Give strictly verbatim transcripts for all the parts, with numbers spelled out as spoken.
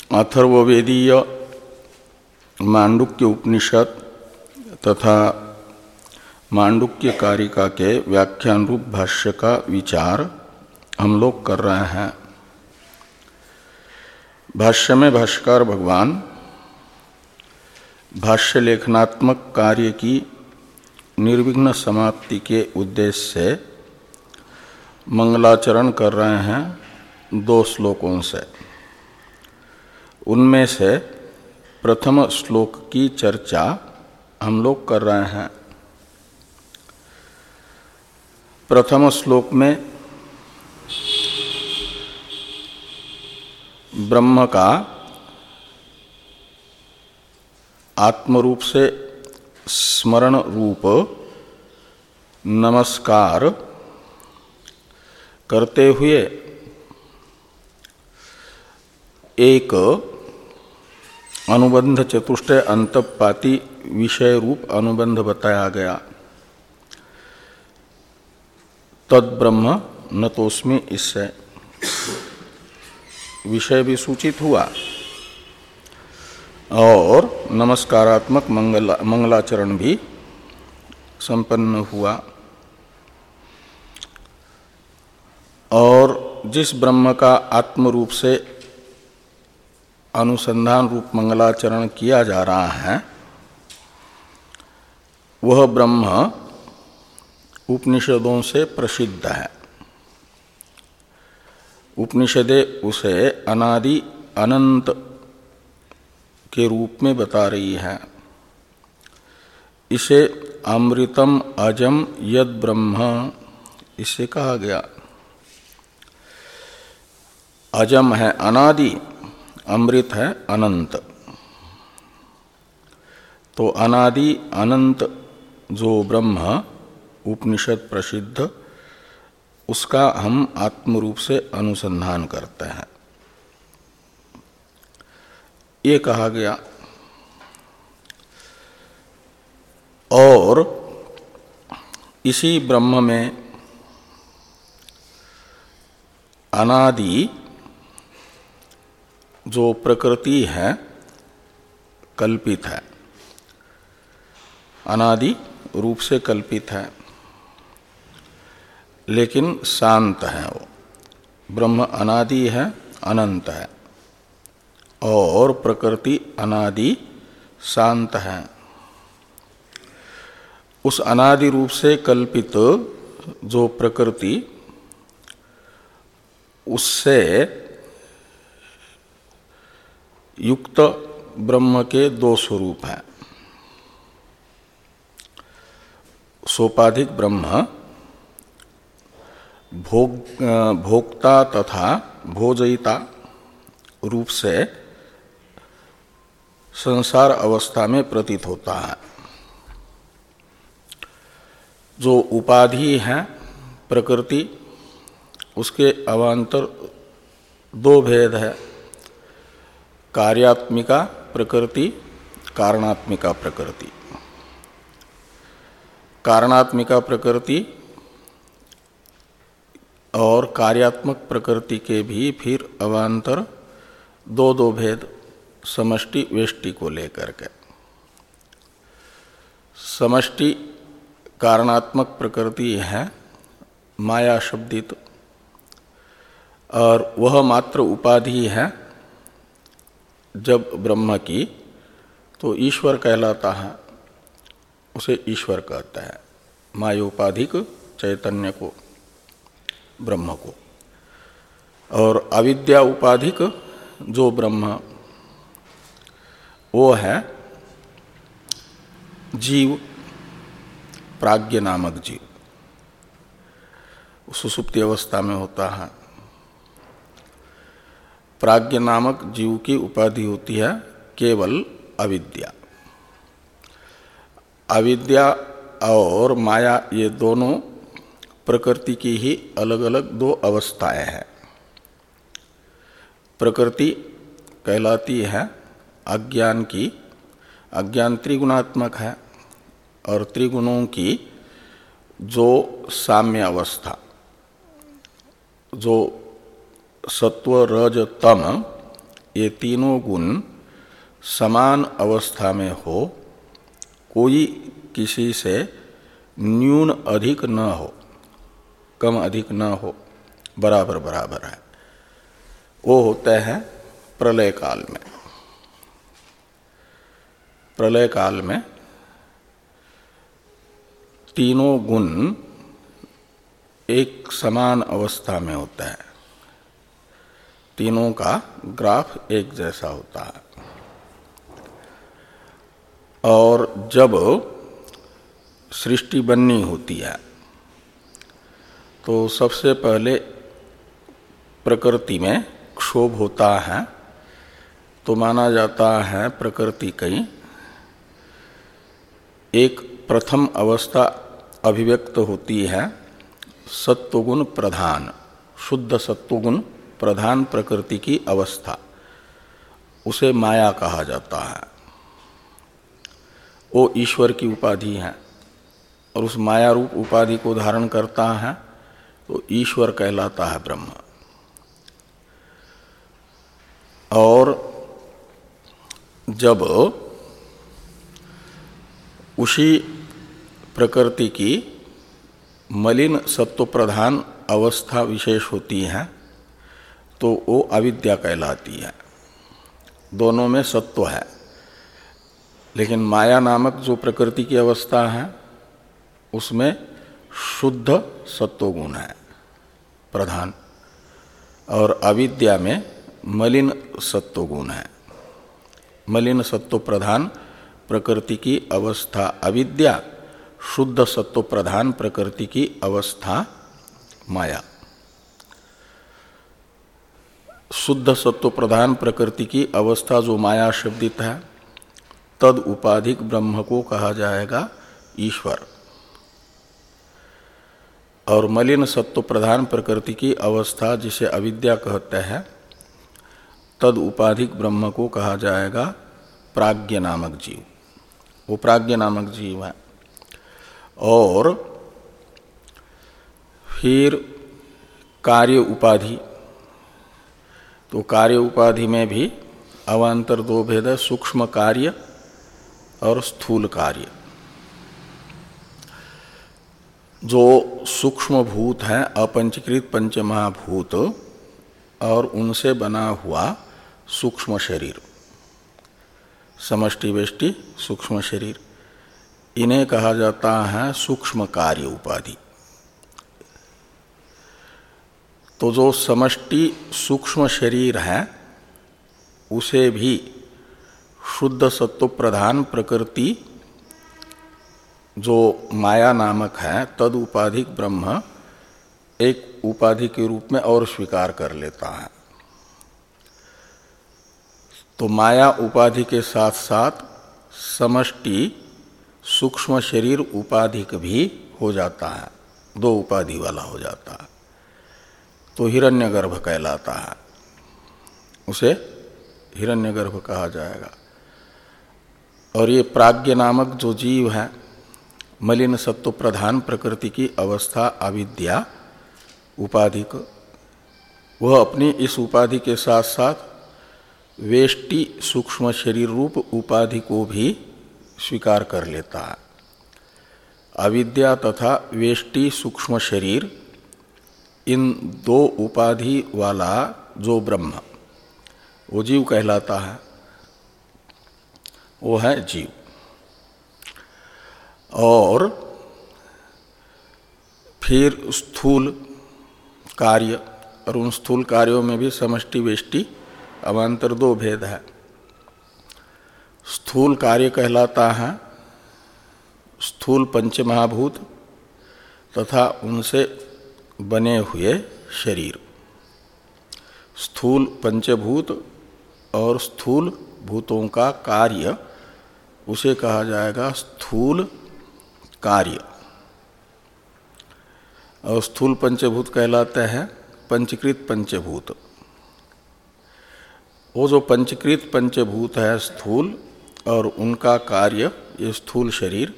अथर्ववेदीय मांडुक्य उपनिषद तथा मांडुक्य कारिका के व्याख्यान रूप भाष्य का विचार हम लोग कर रहे हैं। भाष्य में भाष्यकार भगवान भाष्य लेखनात्मक कार्य की निर्विघ्न समाप्ति के उद्देश्य से मंगलाचरण कर रहे हैं दो श्लोकों से। उनमें से प्रथम श्लोक की चर्चा हम लोग कर रहे हैं। प्रथम श्लोक में ब्रह्म का आत्मरूप से स्मरण रूप नमस्कार करते हुए एक अनुबंध चतुष्टय अंतःपाती विषय रूप अनुबंध बताया गया। तद्ब्रह्म न तोस्मि, इससे विषय भी सूचित हुआ और नमस्कारात्मक मंगला मंगलाचरण भी संपन्न हुआ। और जिस ब्रह्म का आत्म रूप से अनुसंधान रूप मंगलाचरण किया जा रहा है वह ब्रह्म उपनिषदों से प्रसिद्ध है। उपनिषदें उसे अनादि अनंत के रूप में बता रही है। इसे अमृतम अजम यद ब्रह्म इससे कहा गया। अजम है अनादि, अमृत है अनंत। तो अनादि अनंत जो ब्रह्म उपनिषद प्रसिद्ध, उसका हम आत्म रूप से अनुसंधान करते हैं, ये कहा गया। और इसी ब्रह्म में अनादि जो प्रकृति है कल्पित है, अनादि रूप से कल्पित है, लेकिन शांत है। वो ब्रह्म अनादि है, अनंत है, और प्रकृति अनादि शांत है। उस अनादि रूप से कल्पित जो प्रकृति, उससे युक्त ब्रह्म के दो स्वरूप हैं। सोपाधिक ब्रह्म भोग भोक्ता तथा भोजयिता रूप से संसार अवस्था में प्रतीत होता है। जो उपाधि है प्रकृति, उसके अवान्तर दो भेद है, कार्यात्मिका प्रकृति, कारणात्मिका प्रकृति। कारणात्मिका प्रकृति और कार्यात्मक प्रकृति के भी फिर अवान्तर दो दो भेद, समष्टि वेष्टि को लेकर के। समष्टि कारणात्मक प्रकृति है माया शब्दित, और वह मात्र उपाधि है जब ब्रह्म की, तो ईश्वर कहलाता है, उसे ईश्वर कहता है, मायोपाधिक चैतन्य को, ब्रह्म को। और अविद्या उपाधिक जो ब्रह्म, वो है जीव, प्राज्ञ नामक जीव, सुषुप्ति अवस्था में होता है। प्राज्ञ नामक जीव की उपाधि होती है केवल अविद्या। अविद्या और माया ये दोनों प्रकृति की ही अलग अलग दो अवस्थाएं हैं। प्रकृति कहलाती है अज्ञान की, अज्ञान त्रिगुणात्मक है, और त्रिगुणों की जो साम्य अवस्था, जो सत्व रज तम, ये तीनों गुण समान अवस्था में हो, कोई किसी से न्यून अधिक न हो, कम अधिक न हो, बराबर बराबर है, वो होते हैं प्रलय काल में। प्रलय काल में तीनों गुण एक समान अवस्था में होता है, तीनों का ग्राफ एक जैसा होता है। और जब सृष्टि बननी होती है तो सबसे पहले प्रकृति में क्षोभ होता है, तो माना जाता है प्रकृति कहीं एक प्रथम अवस्था अभिव्यक्त होती है सत्वगुण प्रधान, शुद्ध सत्वगुण प्रधान प्रकृति की अवस्था, उसे माया कहा जाता है। वो ईश्वर की उपाधि है और उस माया रूप उपाधि को धारण करता है तो ईश्वर कहलाता है ब्रह्म। और जब उसी प्रकृति की मलिन सत्व प्रधान अवस्था विशेष होती है तो वो अविद्या कहलाती है। दोनों में सत्व है, लेकिन माया नामक जो प्रकृति की अवस्था है उसमें शुद्ध सत्वगुण है प्रधान, और अविद्या में मलिन सत्वगुण है। मलिन सत्व प्रधान प्रकृति की अवस्था अविद्या, शुद्ध सत्व प्रधान प्रकृति की अवस्था माया। शुद्ध सत्व प्रधान प्रकृति की अवस्था जो माया शब्दित है, तद उपाधिक ब्रह्म को कहा जाएगा ईश्वर। और मलिन सत्व प्रधान प्रकृति की अवस्था जिसे अविद्या कहते हैं, तद उपाधिक ब्रह्म को कहा जाएगा प्राज्ञ नामक जीव। वो प्राज्ञ नामक जीव है। और फिर कार्य उपाधि, तो कार्य उपाधि में भी अवान्तर दो भेद है, सूक्ष्म कार्य और स्थूल कार्य। जो सूक्ष्म भूत हैं अपंचीकृत पंचमहाभूत और उनसे बना हुआ सूक्ष्म शरीर, समष्टि वेष्टि सूक्ष्म शरीर, इन्हें कहा जाता है सूक्ष्म कार्य उपाधि। तो जो समष्टि सूक्ष्म शरीर है उसे भी शुद्ध सत्व प्रधान प्रकृति जो माया नामक है तद उपाधिक ब्रह्म एक उपाधि के रूप में और स्वीकार कर लेता है। तो माया उपाधि के साथ साथ समष्टि सूक्ष्म शरीर उपाधिक भी हो जाता है, दो उपाधि वाला हो जाता है, तो हिरण्यगर्भ कहलाता है, उसे हिरण्यगर्भ कहा जाएगा। और ये प्राज्ञ नामक जो जीव है, मलिन सत्व प्रधान प्रकृति की अवस्था अविद्या उपाधिक, वह अपनी इस उपाधि के साथ साथ वेष्टि सूक्ष्म शरीर रूप उपाधि को भी स्वीकार कर लेता है। अविद्या तथा वेष्टि सूक्ष्म शरीर, इन दो उपाधि वाला जो ब्रह्म, वो जीव कहलाता है, वो है जीव। और फिर स्थूल कार्य, और उन स्थूल कार्यों में भी समष्टि वेष्टि अवान्तर दो भेद है। स्थूल कार्य कहलाता है स्थूल पंचमहाभूत तथा उनसे बने हुए शरीर। स्थूल पंचभूत और स्थूल भूतों का कार्य, उसे कहा जाएगा स्थूल कार्य। और स्थूल पंचभूत कहलाते हैं पंचकृत पंचभूत। वो जो पंचकृत पंचभूत है स्थूल, और उनका कार्य ये स्थूल शरीर,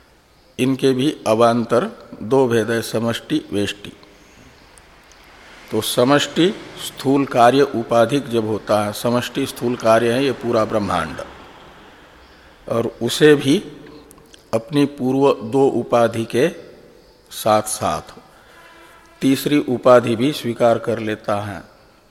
इनके भी अवान्तर दो भेद है, समष्टि वेष्टि। तो समष्टि स्थूल कार्य उपाधिक जब होता है, समष्टि स्थूल कार्य है ये पूरा ब्रह्मांड, और उसे भी अपनी पूर्व दो उपाधि के साथ साथ तीसरी उपाधि भी स्वीकार कर लेता है।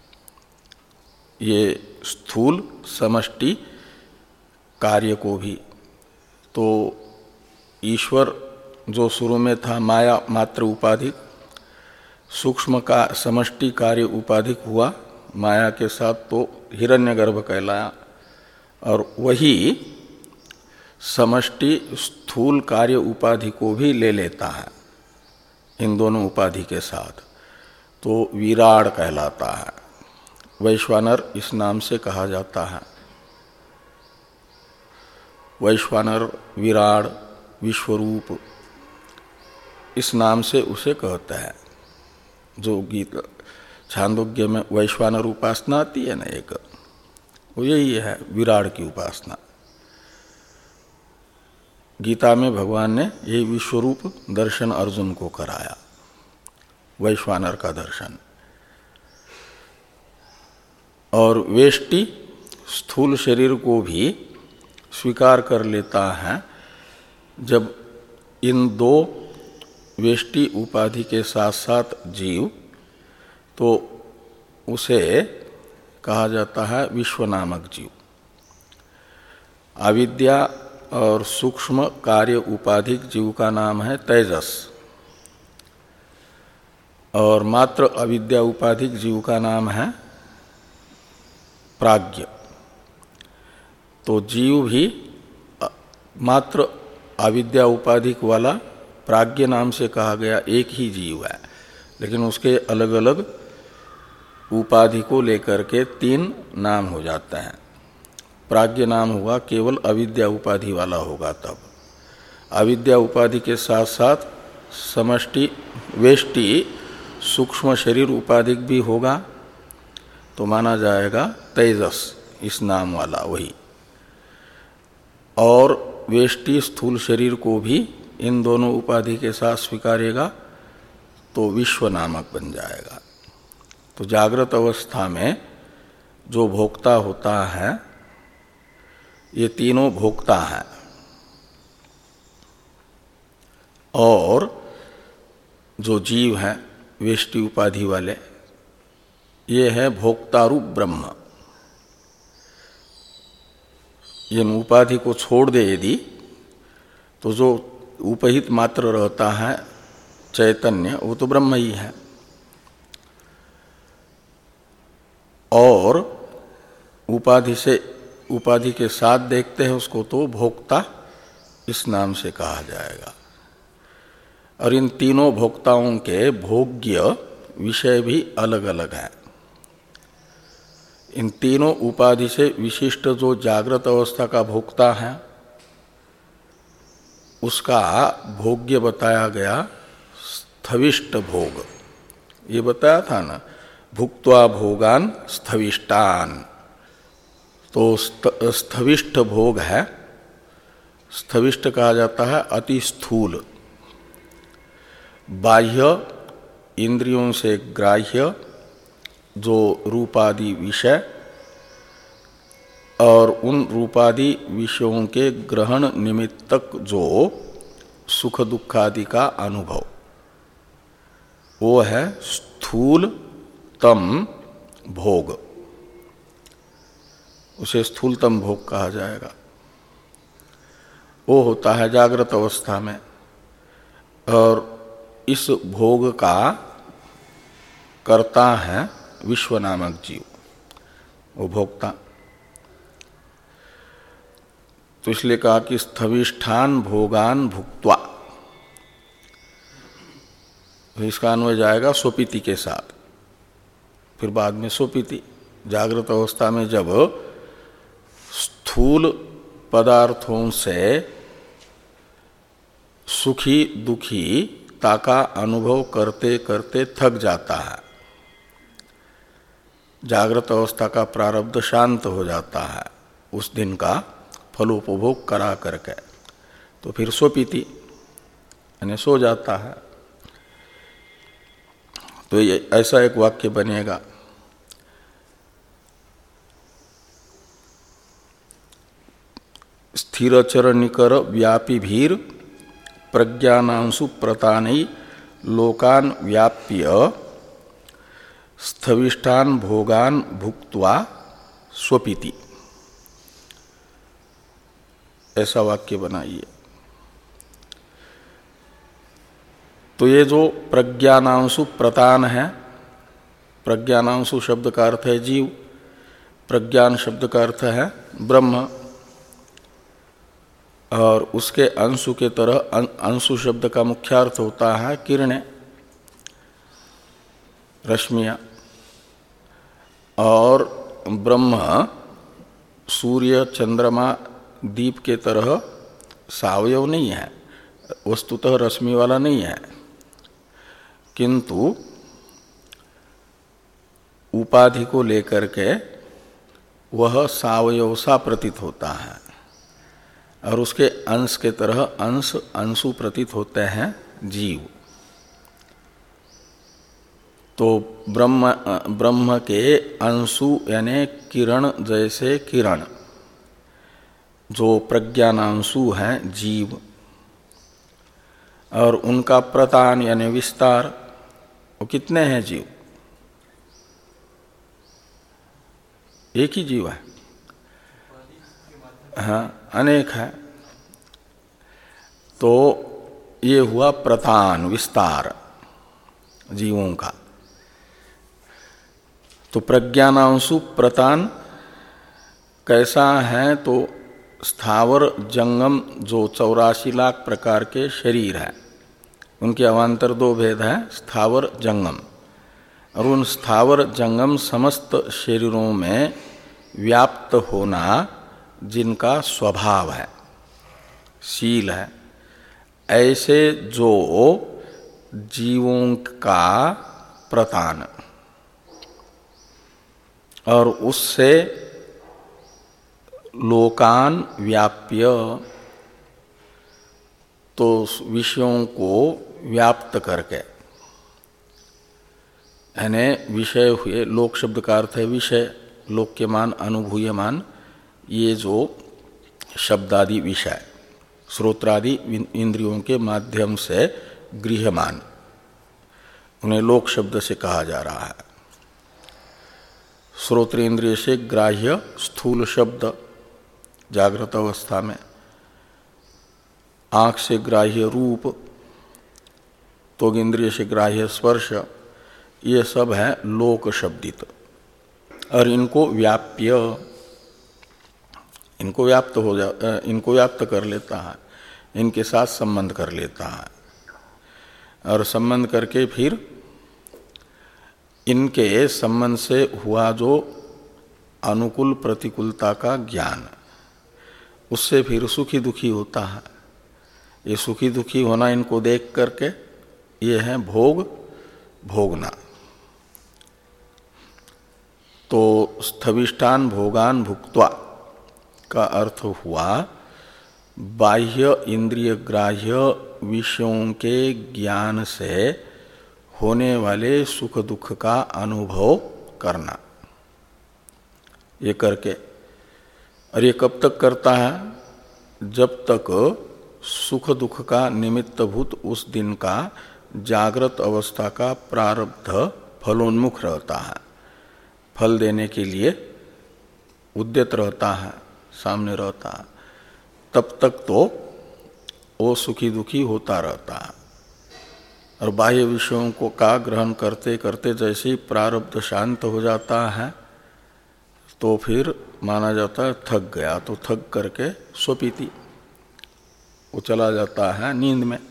ये स्थूल समष्टि कार्य को भी। तो ईश्वर जो शुरू में था माया मात्र उपाधिक, सूक्ष्म का समष्टि कार्य उपाधिक हुआ माया के साथ, तो हिरण्यगर्भ कहलाया, और वही समष्टि स्थूल कार्य उपाधि को भी ले लेता है इन दोनों उपाधि के साथ, तो विराड कहलाता है। वैश्वानर इस नाम से कहा जाता है। वैश्वानर, विराड, विश्वरूप इस नाम से उसे कहते हैं। जो गीत छांदोग्य में वैश्वानर उपासना आती है ना एक, वो यही है विराड की उपासना। गीता में भगवान ने यही विश्वरूप दर्शन अर्जुन को कराया, वैश्वानर का दर्शन। और वेष्टि स्थूल शरीर को भी स्वीकार कर लेता है जब इन दो वेष्टि उपाधि के साथ साथ जीव, तो उसे कहा जाता है विश्व नामक जीव। अविद्या और सूक्ष्म कार्य उपाधिक जीव का नाम है तेजस, और मात्र अविद्या उपाधिक जीव का नाम है प्राज्ञ। तो जीव भी मात्र अविद्या उपाधिक वाला प्राज्ञ नाम से कहा गया, एक ही जीव है, लेकिन उसके अलग अलग उपाधि को लेकर के तीन नाम हो जाते हैं। प्राज्ञ नाम हुआ केवल अविद्या उपाधि वाला होगा तब। अविद्या उपाधि के साथ साथ समष्टि वेष्टि सूक्ष्म शरीर उपाधिक भी होगा, तो माना जाएगा तेजस इस नाम वाला वही। और वेष्टि स्थूल शरीर को भी इन दोनों उपाधि के साथ स्वीकारेगा तो विश्व नामक बन जाएगा। तो जागृत अवस्था में जो भोक्ता होता है, ये तीनों भोक्ता हैं, और जो जीव हैं वेष्टि उपाधि वाले, ये है भोक्तारूप ब्रह्म। ये उपाधि को छोड़ दे यदि, तो जो उपहित मात्र रहता है चैतन्य, वो तो ब्रह्म ही है। और उपाधि से उपाधि के साथ देखते हैं उसको, तो भोक्ता इस नाम से कहा जाएगा। और इन तीनों भोक्ताओं के भोग्य विषय भी अलग अलग हैं। इन तीनों उपाधि से विशिष्ट जो जागृत अवस्था का भोक्ता है, उसका भोग्य बताया गया स्थविष्ट भोग। ये बताया था ना, भुक्त्वा भोगान स्थविष्टान। तो स्थविष्ट भोग है, स्थविष्ट कहा जाता है अति स्थूल, बाह्य इंद्रियों से ग्राह्य जो रूपादि विषय, और उन रूपादि विषयों के ग्रहण निमित्तक जो सुख दुखादि का अनुभव, वो है स्थूल तम भोग। उसे स्थूलतम भोग कहा जाएगा। वो होता है जागृत अवस्था में, और इस भोग का करता है विश्व नामक जीव, वो भोक्ता। तो इसलिए कहा कि स्थविष्ठान भोगान भुक्त्वा, इसका अन्वय जाएगा सोपीति के साथ, फिर बाद में सोपीति। जागृत अवस्था में जब स्थूल पदार्थों से सुखी दुखी ता का अनुभव करते करते थक जाता है, जागृत अवस्था का प्रारब्ध शांत हो जाता है उस दिन का फलोपभोग करा करके, तो फिर सोपीति यानी सो जाता है। तो ये ऐसा एक वाक्य बनेगा। स्थिरचर निकर व्यापी भीर प्रज्ञानांशु प्रतानै लोकान व्याप्य स्थविष्ठान भोगान भुक्त्वा स्वपिति, ऐसा वाक्य बनाइए। तो ये जो प्रज्ञानांशु प्रतान है, प्रज्ञानांशु शब्द का अर्थ है जीव, प्रज्ञान शब्द का अर्थ है ब्रह्म, और उसके अंशु के तरह अंशु शब्द का मुख्य अर्थ होता है किरणें, रश्मियाँ। और ब्रह्म सूर्य चंद्रमा दीप के तरह सावयव नहीं है, वस्तुतः रश्मि वाला नहीं है, किंतु उपाधि को लेकर के वह सावयव सा प्रतीत होता है, और उसके अंश के तरह अंश अंशु प्रतीत होते हैं जीव। तो ब्रह्म ब्रह्म के अंशु यानी किरण जैसे किरण जो प्रज्ञानांशु हैं जीव, और उनका प्रतान यानी विस्तार, वो कितने हैं जीव? एक ही जीव है? हाँ, अनेक है। तो ये हुआ प्रतान, विस्तार जीवों का। तो प्रज्ञानांशु प्रतान कैसा है? तो स्थावर जंगम जो चौरासी लाख प्रकार के शरीर हैं, उनके अवान्तर दो भेद हैं, स्थावर जंगम। और उन स्थावर जंगम समस्त शरीरों में व्याप्त होना जिनका स्वभाव है, शील है, ऐसे जो जीवों का प्रतान, और उससे लोकान व्याप्य, तो विषयों को व्याप्त करके, यानी विषय हुए, लोक शब्द का अर्थ है विषय, लोक्यमान अनुभूयमान, ये जो शब्दादि विषय श्रोत्रादि इंद्रियों के माध्यम से गृह्यमान, उन्हें लोक शब्द से कहा जा रहा है। श्रोत्र इंद्रिय से ग्राह्य स्थूल शब्द जागृत अवस्था में, आँख से ग्राह्य रूप, त्वग इंद्रिय से ग्राह्य स्पर्श, ये सब है लोक शब्दित। और इनको व्याप्य, इनको व्याप्त हो जा इनको व्याप्त कर लेता है, इनके साथ संबंध कर लेता है, और संबंध करके फिर इनके संबंध से हुआ जो अनुकूल प्रतिकूलता का ज्ञान, उससे फिर सुखी दुखी होता है। ये सुखी दुखी होना इनको देख करके ये है भोग, भोगना। तो स्थविष्ठान भोगान भुक्त्वा का अर्थ हुआ बाह्य इंद्रिय ग्राह्य विषयों के ज्ञान से होने वाले सुख दुख का अनुभव करना। ये करके, और ये कब तक करता है? जब तक सुख दुख का निमित्तभूत उस दिन का जागृत अवस्था का प्रारब्ध फलोन्मुख रहता है, फल देने के लिए उद्यत रहता है, सामने रहता है, तब तक तो वो सुखी दुखी होता रहता है। और बाह्य विषयों को का ग्रहण करते करते जैसे ही प्रारब्ध शांत हो जाता है तो फिर माना जाता है थक गया, तो थक करके स्वपीति, वो चला जाता है नींद में।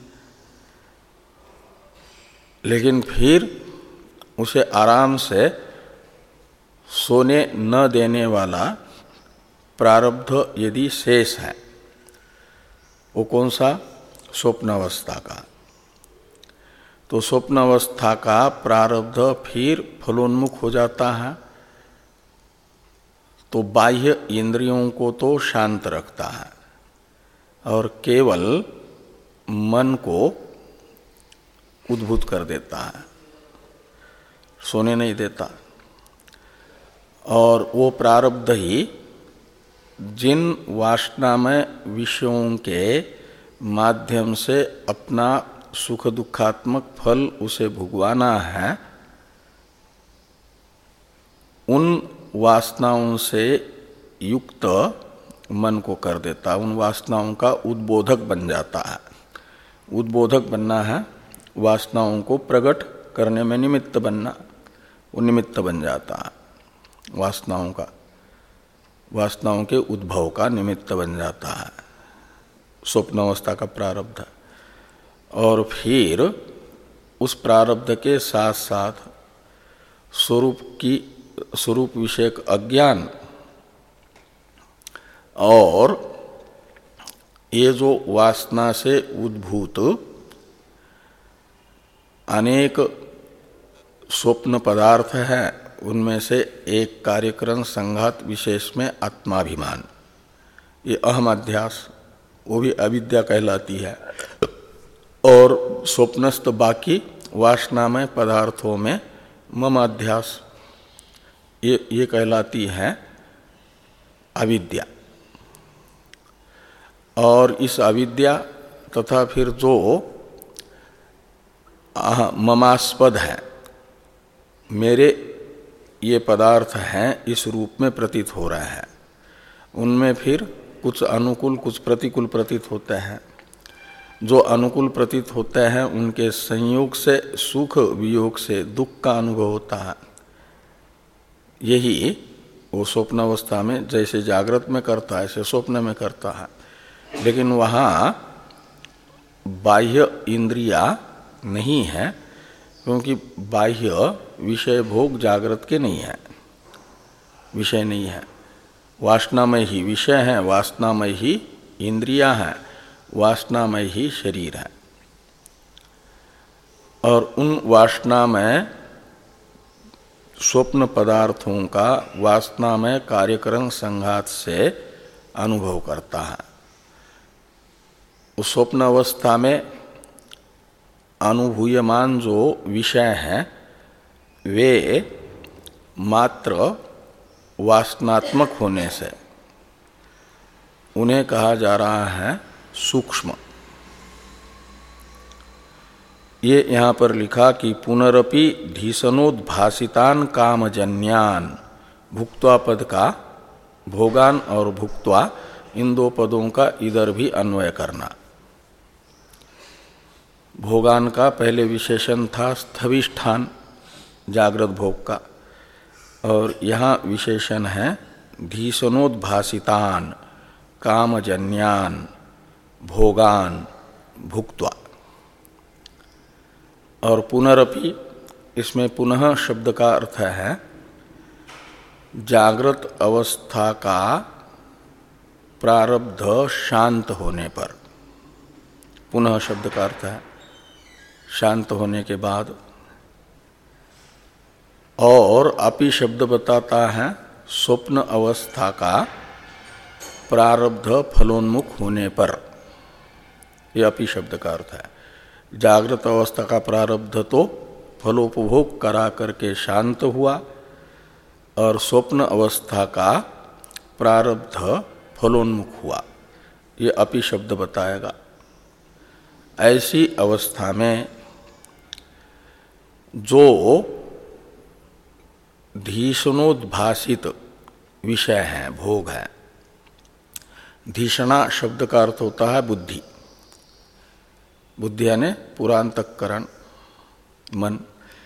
लेकिन फिर उसे आराम से सोने न देने वाला प्रारब्ध यदि शेष है, वो कौन सा? स्वप्नावस्था का। तो स्वप्नावस्था का प्रारब्ध फिर फलोन्मुख हो जाता है, तो बाह्य इंद्रियों को तो शांत रखता है और केवल मन को उद्भूत कर देता है। सोने नहीं देता। और वो प्रारब्ध ही जिन वासनामय विषयों के माध्यम से अपना सुख दुखात्मक फल उसे भुगवाना है, उन वासनाओं से युक्त मन को कर देता, उन वासनाओं का उद्बोधक बन जाता है। उद्बोधक बनना है वासनाओं को प्रकट करने में निमित्त बनना, वो निमित्त बन जाता है, वासनाओं का, वासनाओं के उद्भव का निमित्त बन जाता है स्वप्न अवस्था का प्रारब्ध। और फिर उस प्रारब्ध के साथ साथ स्वरूप की स्वरूप विषयक अज्ञान और ये जो वासना से उद्भूत अनेक स्वप्न पदार्थ है, उनमें से एक कार्यकरण संघात विशेष में आत्माभिमान, ये अहम अध्यास, वो भी अविद्या कहलाती है। और स्वप्नस्थ बाकी वासनामय पदार्थों में मम अध्यास, ये ये कहलाती है अविद्या। और इस अविद्या तथा फिर जो ममास्पद है, मेरे ये पदार्थ हैं इस रूप में प्रतीत हो रहे हैं, उनमें फिर कुछ अनुकूल कुछ प्रतिकूल प्रतीत होते हैं। जो अनुकूल प्रतीत होते हैं उनके संयोग से सुख, वियोग से दुख का अनुभव होता है। यही वो स्वप्न अवस्था में जैसे जागृत में करता है ऐसे स्वप्न में करता है। लेकिन वहाँ बाह्य इंद्रिया नहीं है, क्योंकि बाह्य विषय भोग जागृत के नहीं है, विषय नहीं है। वासनामय ही विषय है, वासनामय ही इंद्रिया है, वासनामय ही शरीर है। और उन वासनामय स्वप्न पदार्थों का वासनामय कार्यकरण संघात से अनुभव करता है। उस स्वप्न अवस्था में अनुभूयमान जो विषय हैं वे मात्र वासनात्मक होने से उन्हें कहा जा रहा है सूक्ष्म। ये यहाँ पर लिखा कि पुनरपि धीसनोद्भासितान कामजन्यान, भुक्त्वा पद का भोगान और भुक्त्वा इन दो पदों का इधर भी अन्वय करना। भोगान का पहले विशेषण था स्थविष्ठान, जागृत भोग का, और यहाँ विशेषण है धीसनोद्भासितान कामजन्यान भोगान भुक्त्वा। और पुनरपि, इसमें पुनः शब्द का अर्थ है जागृत अवस्था का प्रारब्ध शांत होने पर। पुनः शब्द का अर्थ है शांत होने के बाद। और अपि शब्द बताता है स्वप्न अवस्था का प्रारब्ध फलोन्मुख होने पर, यह अपि शब्द का अर्थ है। जागृत अवस्था का प्रारब्ध तो फलोपभोग करा करके शांत हुआ, और स्वप्न अवस्था का प्रारब्ध फलोन्मुख हुआ, ये अपि शब्द बताएगा। ऐसी अवस्था में जो धीषणोद्भासित विषय है, भोग है, धीषणा शब्द का अर्थ होता है बुद्धि। बुद्धि यानी पुरांतकरण, मन।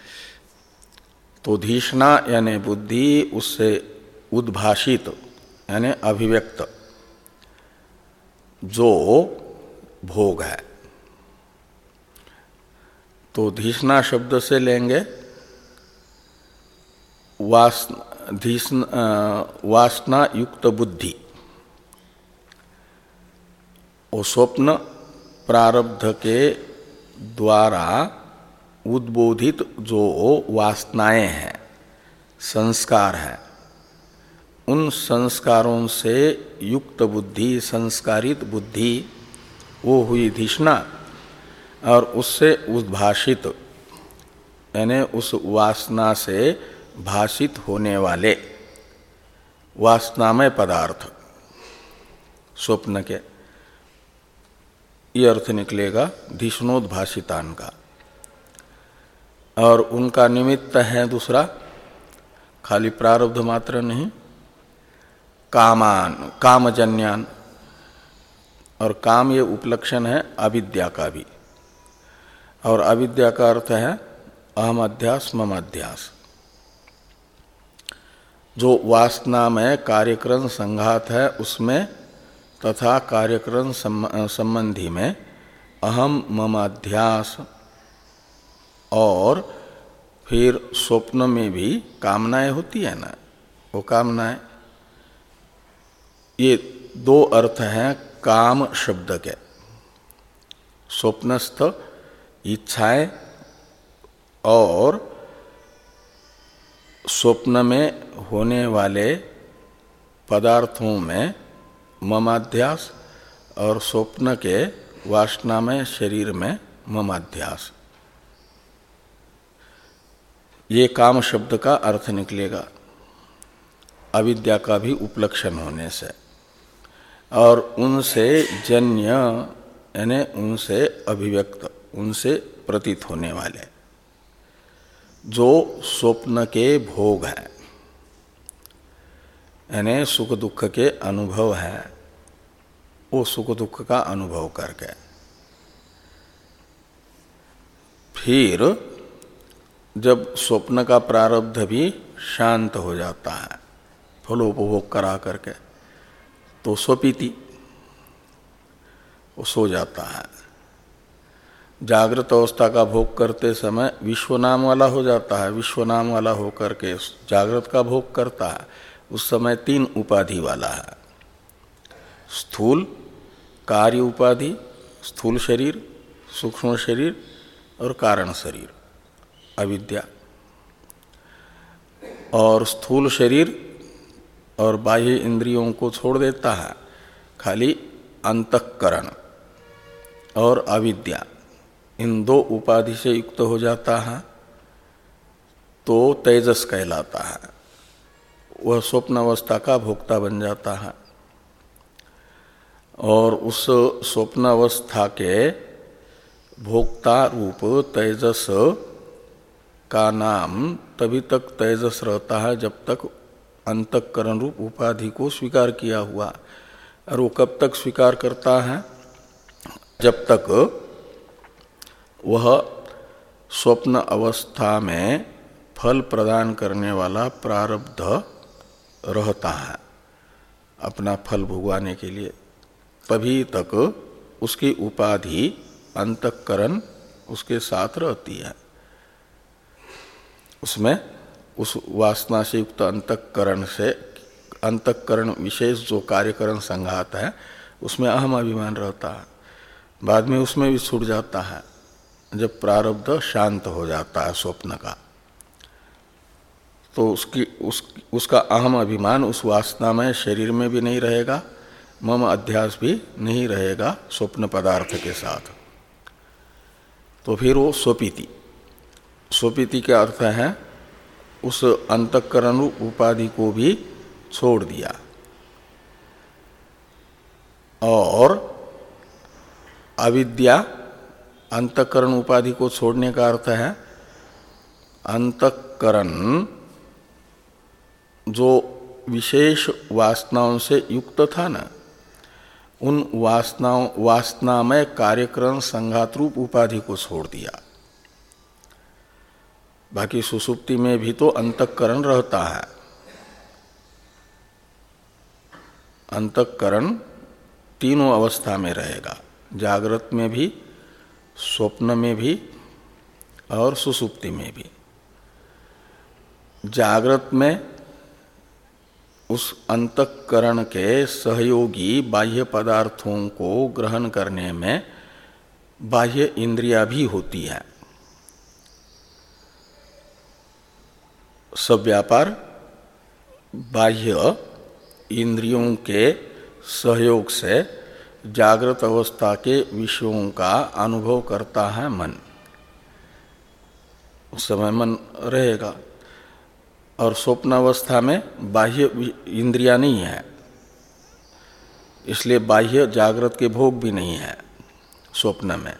तो धीषणा यानी बुद्धि, उससे उद्भाषित यानी अभिव्यक्त जो भोग है। तो धीषणा शब्द से लेंगे वासना, वासना युक्त बुद्धि। वो स्वप्न प्रारब्ध के द्वारा उद्बोधित जो वासनाएं हैं, संस्कार हैं, उन संस्कारों से युक्त बुद्धि, संस्कारित बुद्धि, वो हुई धीषणा। और उससे उद्भाषित यानी उस वासना से भाषित होने वाले वासनामय पदार्थ स्वप्न के, ये अर्थ निकलेगा धिष्णोद्भाषितान का। और उनका निमित्त है दूसरा, खाली प्रारब्ध मात्र नहीं, कामान, कामजन्यान। और काम ये उपलक्षण है अविद्या का भी, और अविद्या का अर्थ है अहम अध्यास मम अध्यास। जो वासना में कार्यक्रम संघात है उसमें तथा कार्यक्रम संबंधी में अहम मम अध्यास, और फिर स्वप्न में भी कामनाएं होती है ना, वो कामनाएं, ये दो अर्थ हैं काम शब्द के। स्वप्नस्थ इच्छाएं और स्वप्न में होने वाले पदार्थों में ममाध्यास, और स्वप्न के वासना में शरीर में ममाध्यास, ये काम शब्द का अर्थ निकलेगा अविद्या का भी उपलक्षण होने से। और उनसे जन्य यानी उनसे अभिव्यक्त, उनसे प्रतीत होने वाले जो स्वप्न के भोग है, यानी सुख दुख के अनुभव है, वो सुख दुख का अनुभव करके फिर जब स्वप्न का प्रारब्ध भी शांत हो जाता है फलोपभोग करा करके, तो स्वपीति, वो सो जाता है। जागृत अवस्था का भोग करते समय विश्व नाम वाला हो जाता है, विश्व नाम वाला होकर के जागृत का भोग करता है, उस समय तीन उपाधि वाला है, स्थूल कार्य उपाधि, स्थूल शरीर, सूक्ष्म शरीर और कारण शरीर अविद्या। और स्थूल शरीर और बाह्य इंद्रियों को छोड़ देता है, खाली अंतःकरण और अविद्या, इन दो उपाधि से युक्त हो जाता है, तो तेजस कहलाता है, वह स्वप्न अवस्था का भोक्ता बन जाता है। और उस स्वप्न अवस्था के भोक्ता रूप तेजस का नाम तभी तक तेजस रहता है जब तक अंतःकरण रूप उपाधि को स्वीकार किया हुआ। और वो कब तक स्वीकार करता है? जब तक वह स्वप्न अवस्था में फल प्रदान करने वाला प्रारब्ध रहता है अपना फल भुगवाने के लिए, तभी तक उसकी उपाधि अंतःकरण उसके साथ रहती है। उसमें उस वासना से युक्त अंतःकरण से अंतःकरण विशेष जो कार्यकरण संघात है उसमें अहम अभिमान रहता है, बाद में उसमें भी छूट जाता है जब प्रारब्ध शांत हो जाता है स्वप्न का, तो उसकी उस उसका अहम अभिमान उस वासनामय शरीर में भी नहीं रहेगा, मम अध्यास भी नहीं रहेगा स्वप्न पदार्थ के साथ। तो फिर वो स्वपीति, स्वपीति का अर्थ है उस अंतःकरण उपाधि को भी छोड़ दिया। और अविद्या अंतःकरण उपाधि को छोड़ने का अर्थ है अंतःकरण जो विशेष वासनाओं से युक्त था ना, उन वासनाओं वासनामय कार्यक्रम संघात रूप उपाधि को छोड़ दिया। बाकी सुसुप्ति में भी तो अंतःकरण रहता है, अंतःकरण तीनों अवस्था में रहेगा, जागृत में भी, स्वप्न में भी और सुसुप्ति में भी। जागृत में उस अंतःकरण के सहयोगी बाह्य पदार्थों को ग्रहण करने में बाह्य इंद्रियां भी होती है। सब व्यापार बाह्य इंद्रियों के सहयोग से जागृत अवस्था के विषयों का अनुभव करता है मन। उस समय मन रहेगा। और स्वप्नावस्था में बाह्य इंद्रियां नहीं है, इसलिए बाह्य जागृत के भोग भी नहीं है। स्वप्न में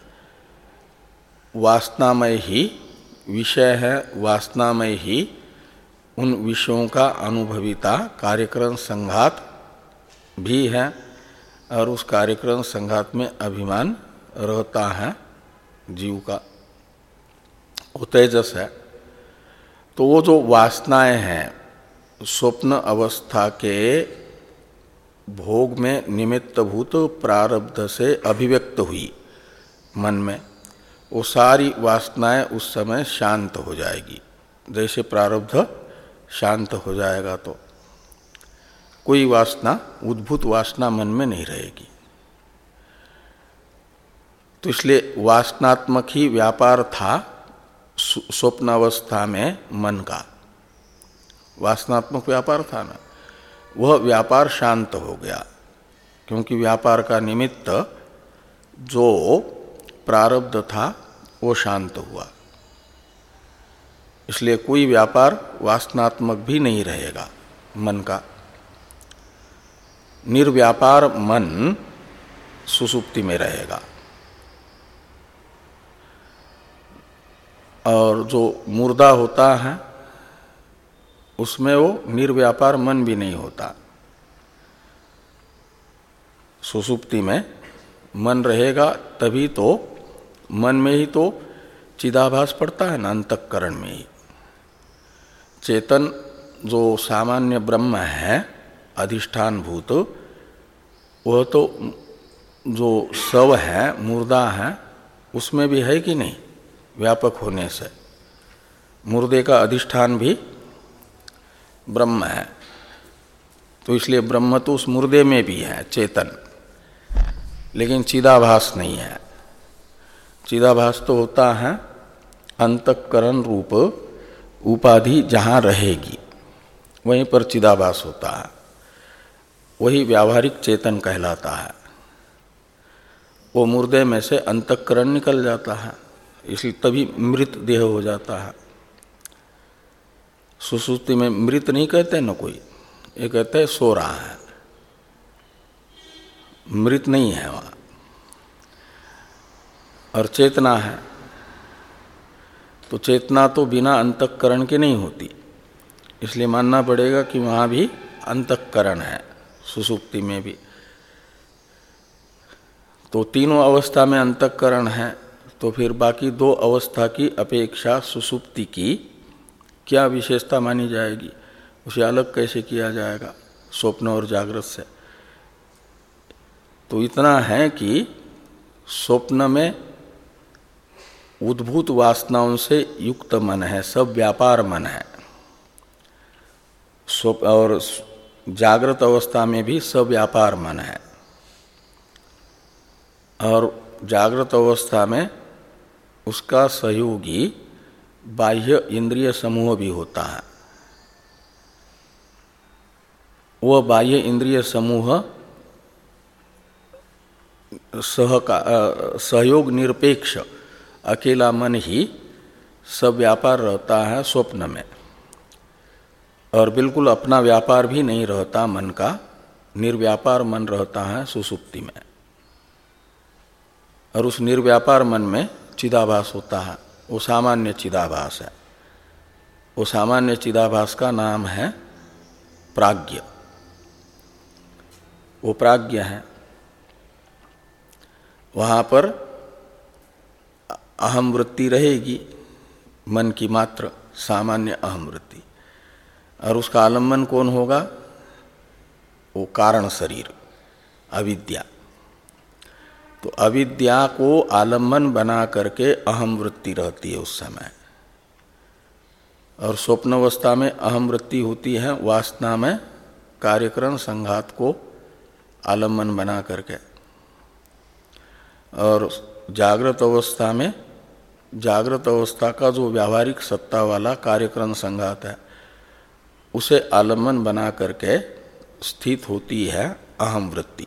वासनामय ही विषय है, वासनामय ही उन विषयों का अनुभविता कार्यक्रम संघात भी है, और उस कार्यक्रम संघात में अभिमान रहता है जीव का, वो तेजस है। तो वो जो वासनाएं हैं स्वप्न अवस्था के भोग में निमित्तभूत प्रारब्ध से अभिव्यक्त हुई मन में, वो सारी वासनाएं उस समय शांत हो जाएगी। जैसे प्रारब्ध शांत हो जाएगा तो कोई वासना, उद्भूत वासना मन में नहीं रहेगी। तो इसलिए वासनात्मक ही व्यापार था स्वप्नावस्था में मन का, वासनात्मक व्यापार था ना, वह व्यापार शांत हो गया, क्योंकि व्यापार का निमित्त जो प्रारब्ध था वो शांत हुआ। इसलिए कोई व्यापार वासनात्मक भी नहीं रहेगा मन का। निर्व्यापार मन सुसुप्ति में रहेगा, और जो मुर्दा होता है उसमें वो निर्व्यापार मन भी नहीं होता। सुसुप्ति में मन रहेगा तभी तो मन में ही तो चिदाभास पड़ता है ना, अंतःकरण में ही। चेतन जो सामान्य ब्रह्म है अधिष्ठान भूत, वह तो जो शव है, मुर्दा है, उसमें भी है कि नहीं, व्यापक होने से। मुर्दे का अधिष्ठान भी ब्रह्म है, तो इसलिए ब्रह्म तो उस मुर्दे में भी है चेतन, लेकिन चिदाभास नहीं है। चिदाभास तो होता है अंतःकरण रूप उपाधि जहाँ रहेगी वहीं पर चिदाभास होता है, वही व्यावहारिक चेतन कहलाता है। वो मुर्दे में से अंतःकरण निकल जाता है, इसलिए तभी मृत देह हो जाता है। सुसुप्ति में मृत नहीं कहते न कोई, ये कहते हैं सो रहा है, मृत नहीं है वहाँ। और चेतना है, तो चेतना तो बिना अंतःकरण के नहीं होती, इसलिए मानना पड़ेगा कि वहाँ भी अंतःकरण है सुसुप्ति में भी। तो तीनों अवस्था में अंतःकरण है, तो फिर बाकी दो अवस्था की अपेक्षा सुसुप्ति की क्या विशेषता मानी जाएगी, उसे अलग कैसे किया जाएगा स्वप्न और जागृत से। तो इतना है कि स्वप्न में उद्भूत वासनाओं से युक्त मन है, सब व्यापार मन है, और जागृत अवस्था में भी सब व्यापार मन है। और जागृत अवस्था में उसका सहयोगी बाह्य इंद्रिय समूह भी होता है। वह बाह्य इंद्रिय समूह सह का सहयोग निरपेक्ष अकेला मन ही सब व्यापार रहता है स्वप्न में, और बिल्कुल अपना व्यापार भी नहीं रहता मन का, निर्व्यापार मन रहता है सुसुप्ति में। और उस निर्व्यापार मन में चिदाभास होता है, वो सामान्य चिदाभास है। वो सामान्य चिदाभास का नाम है प्राज्ञ, वो प्राज्ञ है। वहाँ पर अहम वृत्ति रहेगी, मन की मात्र सामान्य अहम वृत्ति, और उसका आलम्बन कौन होगा, वो कारण शरीर अविद्या। तो अविद्या को आलम्बन बना करके अहम वृत्ति रहती है उस समय, और स्वप्नावस्था में अहम वृत्ति होती है वासना में कार्यक्रम संघात को आलम्बन बना करके। और जागृत अवस्था में जागृत अवस्था का जो व्यावहारिक सत्ता वाला कार्यक्रम संघात है उसे आलम्बन बना करके स्थित होती है अहम वृत्ति।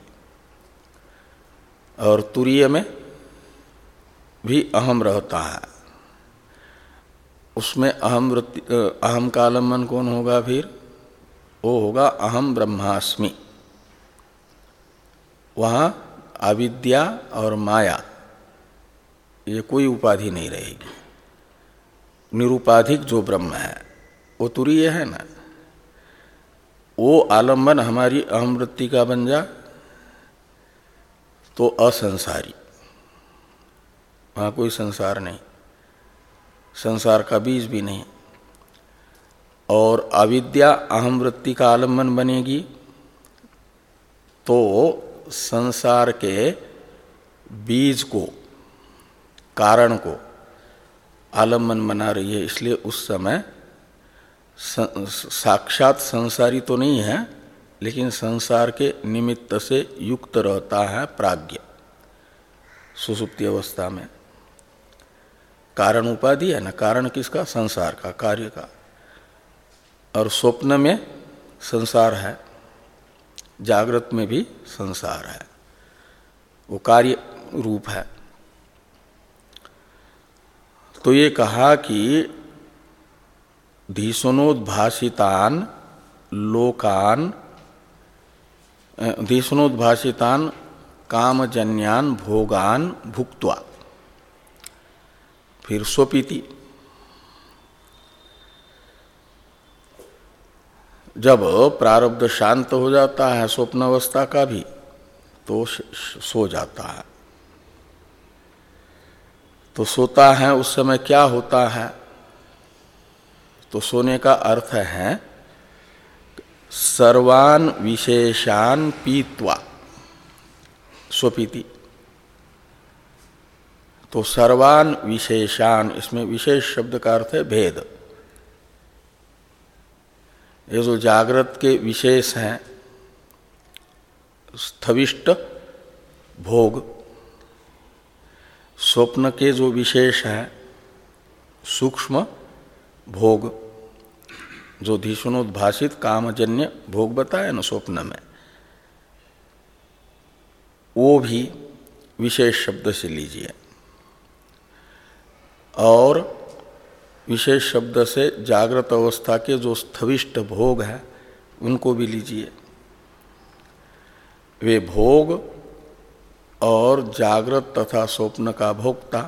और तुरीय में भी अहम रहता है, उसमें अहम वृत्ति अहम का आलम्बन कौन होगा? फिर वो होगा अहम ब्रह्मास्मि। वहाँ अविद्या और माया ये कोई उपाधि नहीं रहेगी। निरुपाधिक जो ब्रह्म है वो तुरीय है ना, वो आलम्बन हमारी अहम वृत्ति का बन जा तो असंसारी, वहाँ कोई संसार नहीं, संसार का बीज भी नहीं। और अविद्या अहम वृत्ति का आलम्बन बनेगी तो संसार के बीज को, कारण को आलम्बन बना रही है। इसलिए उस समय साक्षात संसारी तो नहीं है, लेकिन संसार के निमित्त से युक्त रहता है प्राज्ञ सुषुप्ति अवस्था में। कारण उपाधि है ना, कारण किसका? संसार का, कार्य का। और स्वप्न में संसार है, जागृत में भी संसार है, वो कार्य रूप है। तो ये कहा कि धीसुनोद्भासितान लोकान धीसुनोद्भासितान कामजन्यान भोगान भुक्त्वा, फिर स्वपीति। जब प्रारब्ध शांत हो जाता है स्वप्न अवस्था का भी तो सो जाता है। तो सोता है उस समय क्या होता है? तो सोने का अर्थ है सर्वान विशेषान पीत्वा, स्वपीति। तो सर्वान विशेषान, इसमें विशेष शब्द का अर्थ है भेद। ये जो जागृत के विशेष हैं, स्थविष्ट भोग, स्वप्न के जो विशेष हैं सूक्ष्म भोग, जो धीसुनोद्भासित कामजन्य भोग बताया ना स्वप्न में, वो भी विशेष शब्द से लीजिए। और विशेष शब्द से जागृत अवस्था के जो स्थविष्ट भोग है उनको भी लीजिए। वे भोग और जागृत तथा स्वप्न का भोक्ता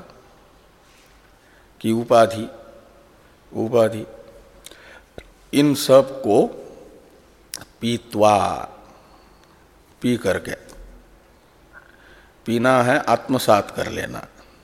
की उपाधि उपाधि इन सब को पीत्वा, पी करके, पीना है आत्मसात कर लेना।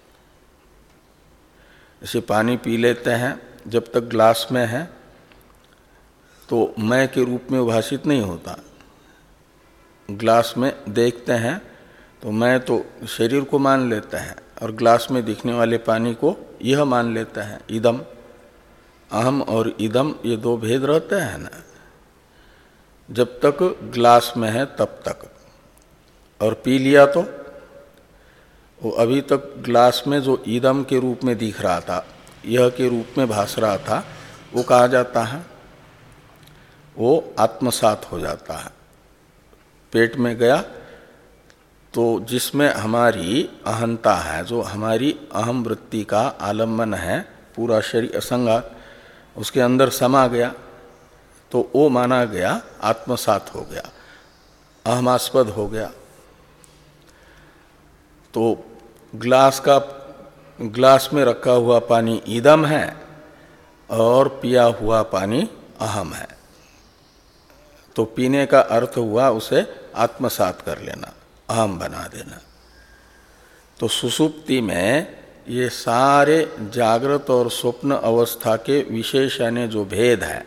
जैसे पानी पी लेते हैं, जब तक ग्लास में है तो मैं के रूप में भाषित नहीं होता। ग्लास में देखते हैं तो मैं तो शरीर को मान लेते हैं और ग्लास में दिखने वाले पानी को यह मान लेते हैं। इदम, अहम और इदम, ये दो भेद रहते हैं ना, जब तक ग्लास में है तब तक। और पी लिया तो वो अभी तक ग्लास में जो ईदम के रूप में दिख रहा था, यह के रूप में भास रहा था, वो कहा जाता है, वो आत्मसात हो जाता है। पेट में गया तो जिसमें हमारी अहंता है, जो हमारी अहम वृत्ति का आलम्बन है, पूरा शरीर असंगात उसके अंदर समा गया, तो वो माना गया आत्मसात हो गया, अहमास्पद हो गया। तो ग्लास का ग्लास में रखा हुआ पानी ईदम है और पिया हुआ पानी अहम है। तो पीने का अर्थ हुआ उसे आत्मसात कर लेना, अहम बना देना। तो सुषुप्ति में ये सारे जागृत और स्वप्न अवस्था के विशेष यानी जो भेद है,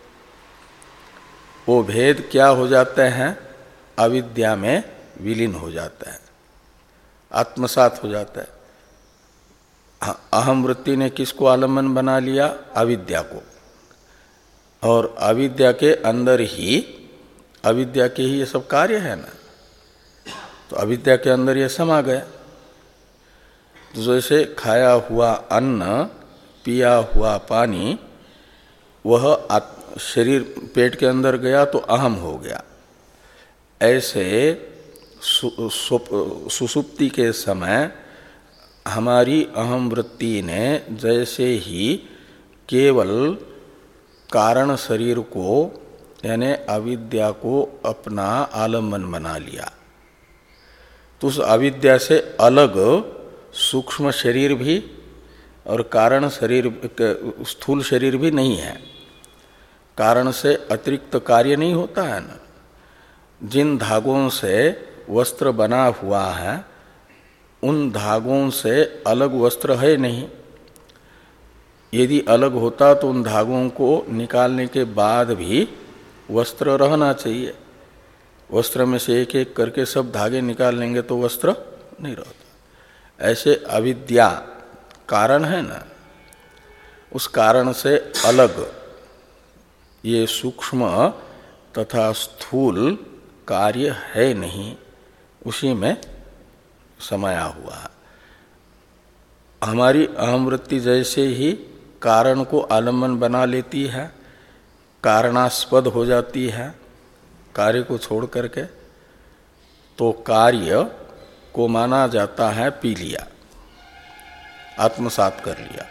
वो भेद क्या हो जाते हैं? अविद्या में विलीन हो जाता है, आत्मसात हो जाता है। अहम वृत्ति ने किसको आलम्बन बना लिया? अविद्या को। और अविद्या के अंदर ही, अविद्या के ही ये सब कार्य है ना, तो अविद्या के अंदर ये समा गया। तो जैसे खाया हुआ अन्न, पिया हुआ पानी, वह शरीर पेट के अंदर गया तो अहम हो गया। ऐसे सुसुप्ति के समय हमारी अहम वृत्ति ने जैसे ही केवल कारण शरीर को यानी अविद्या को अपना आलम्बन बना लिया, तो उस अविद्या से अलग सूक्ष्म शरीर भी और कारण शरीर स्थूल शरीर भी नहीं है। कारण से अतिरिक्त कार्य नहीं होता है ना। जिन धागों से वस्त्र बना हुआ है उन धागों से अलग वस्त्र है नहीं। यदि अलग होता तो उन धागों को निकालने के बाद भी वस्त्र रहना चाहिए। वस्त्र में से एक एक करके सब धागे निकाल लेंगे तो वस्त्र नहीं रहता। ऐसे अविद्या कारण है ना, उस कारण से अलग ये सूक्ष्म तथा स्थूल कार्य है नहीं, उसी में समाया हुआ है। हमारी अहमवृत्ति जैसे ही कारण को आलम्बन बना लेती है, कारणास्पद हो जाती है कार्य को छोड़ करके, तो कार्य को माना जाता है पी लिया, आत्मसात कर लिया।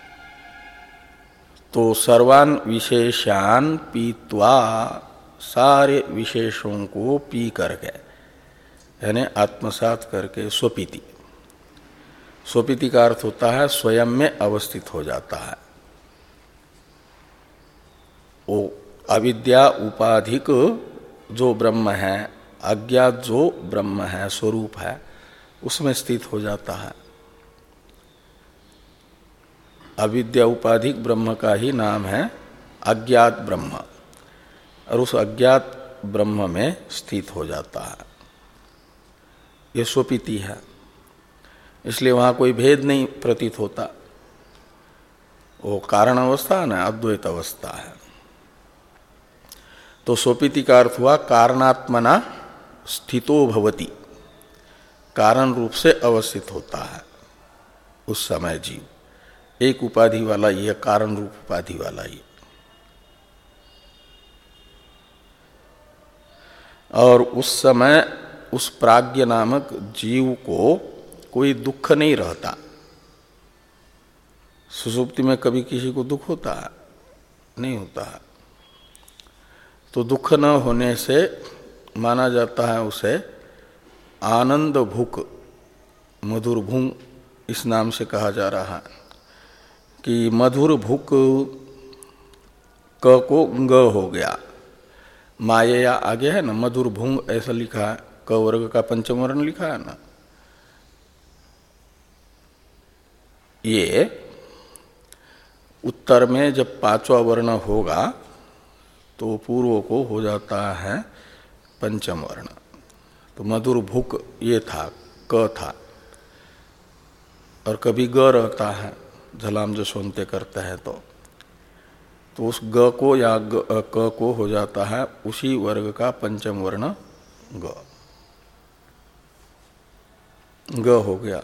तो सर्वान विशेषान पीत्वा, सारे विशेषों को पी करके यानी आत्मसात करके स्वपीति। स्वपीति का अर्थ होता है स्वयं में अवस्थित हो जाता है। वो अविद्या उपाधिक जो ब्रह्म है, अज्ञात जो ब्रह्म है, स्वरूप है, उसमें स्थित हो जाता है। अविद्या उपाधिक ब्रह्म का ही नाम है अज्ञात ब्रह्म, और उस अज्ञात ब्रह्म में स्थित हो जाता है। ये स्वपीति है, इसलिए वहाँ कोई भेद नहीं प्रतीत होता। वो कारण अवस्था है ना, अद्वैत अवस्था है। तो स्वपीति का अर्थ हुआ कारणात्मना स्थितो भवति, कारण रूप से अवस्थित होता है उस समय जीव। एक उपाधि वाला ही है, कारण रूप उपाधि वाला ही। और उस समय उस प्राज्ञ नामक जीव को कोई दुख नहीं रहता। सुषुप्ति में कभी किसी को दुख होता है? नहीं होता है। तो दुख न होने से माना जाता है उसे आनंद भुक, मधुर भुंग इस नाम से कहा जा रहा है कि मधुर भुक क को ग हो गया, माया आगे है ना, मधुर भुंग ऐसा लिखा है, क वर्ग का पंचम वर्ण लिखा है ना। ये उत्तर में जब पांचवा वर्ण होगा तो पूर्व को हो जाता है पंचम वर्ण। तो मधुर भुक ये था, क था, और कभी ग रहता है, झलाम जो सुनते करते हैं तो तो उस ग को या ग, क को हो जाता है उसी वर्ग का पंचम वर्ण ग, ग हो गया।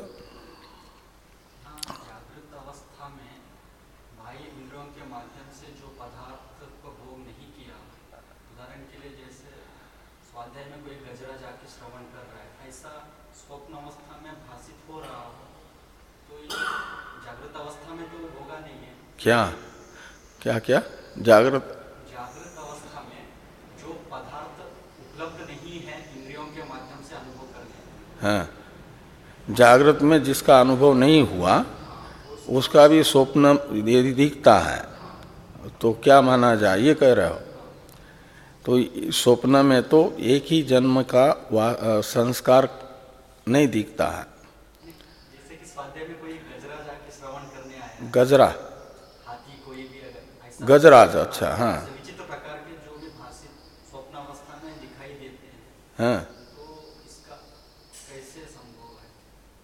जागृत अवस्था में बाह्य इंद्रियों के माध्यम से जो पदार्थ को भोग नहीं किया, उदाहरण के लिए जैसे स्वाध्याय में कोई गजरा जाके श्रवण कर रहा है, ऐसा स्वप्न अवस्था में भाषित हो रहा हो, तो ये जागृत अवस्था में तो होगा नहीं है। क्या क्या क्या जागृत जागृत अवस्था में जो पदार्थ उपलब्ध नहीं है इंद्रियों के माध्यम से अनुभव करने, हाँ, जागृत में जिसका अनुभव नहीं हुआ उसका भी स्वप्न यदि दिखता है तो क्या माना जाए, ये कह रहे हो? तो स्वप्न में तो एक ही जन्म का संस्कार नहीं दिखता है। जैसे कि स्वाध्याय में कोई गजरा जाके श्रवण करने आया, गजरा, हाथी कोई भी अगर ऐसा गजराज, अच्छा, हाँ, विचित्र प्रकार के जो भी भाषित स्वप्न अवस्था में दिखाई देते हैं, हाँ, तो इसका कैसे संभव है?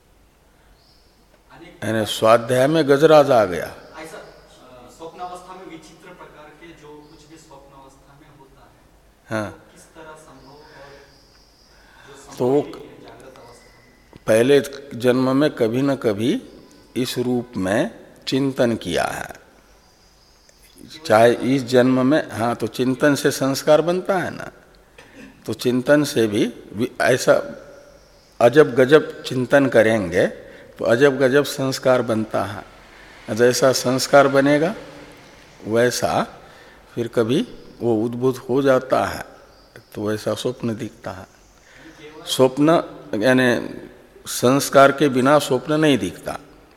यानी स्वाध्याय में गजराज आ गया, ऐसा स्वप्न अवस्था में विचित्र प्रकार के जो कुछ भी स्वप्न अवस्था में होता है, हाँ, किस तरह संभव और जो संभव तो नहीं है जागृत अवस्था में? पहले जन्म में कभी न कभी इस रूप में चिंतन किया है, चाहे इस जन्म में, हाँ, तो चिंतन से संस्कार बनता है ना। तो चिंतन से भी ऐसा अजब गजब चिंतन करेंगे तो अजब गजब संस्कार बनता है। जैसा संस्कार बनेगा वैसा फिर कभी वो उद्भूत हो जाता है, तो वैसा स्वप्न दिखता है। स्वप्न यानी संस्कार के बिना स्वप्न नहीं दिखता।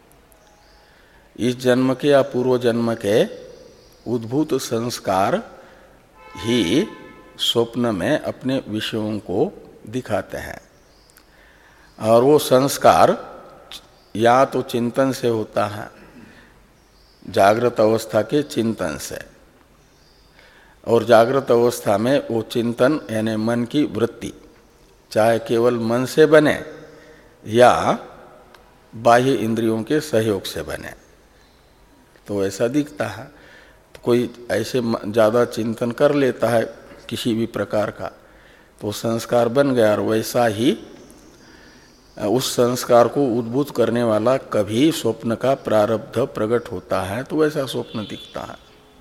इस जन्म के या पूर्व जन्म के उद्भूत संस्कार ही स्वप्न में अपने विषयों को दिखाते हैं, और वो संस्कार या तो चिंतन से होता है, जागृत अवस्था के चिंतन से, और जागृत अवस्था में वो चिंतन यानी मन की वृत्ति चाहे केवल मन से बने या बाह्य इंद्रियों के सहयोग से बने, तो ऐसा दिखता है। तो कोई ऐसे ज़्यादा चिंतन कर लेता है किसी भी प्रकार का, तो संस्कार बन गया, और वैसा ही उस संस्कार को उद्भूत करने वाला कभी स्वप्न का प्रारब्ध प्रकट होता है, तो वैसा स्वप्न दिखता है।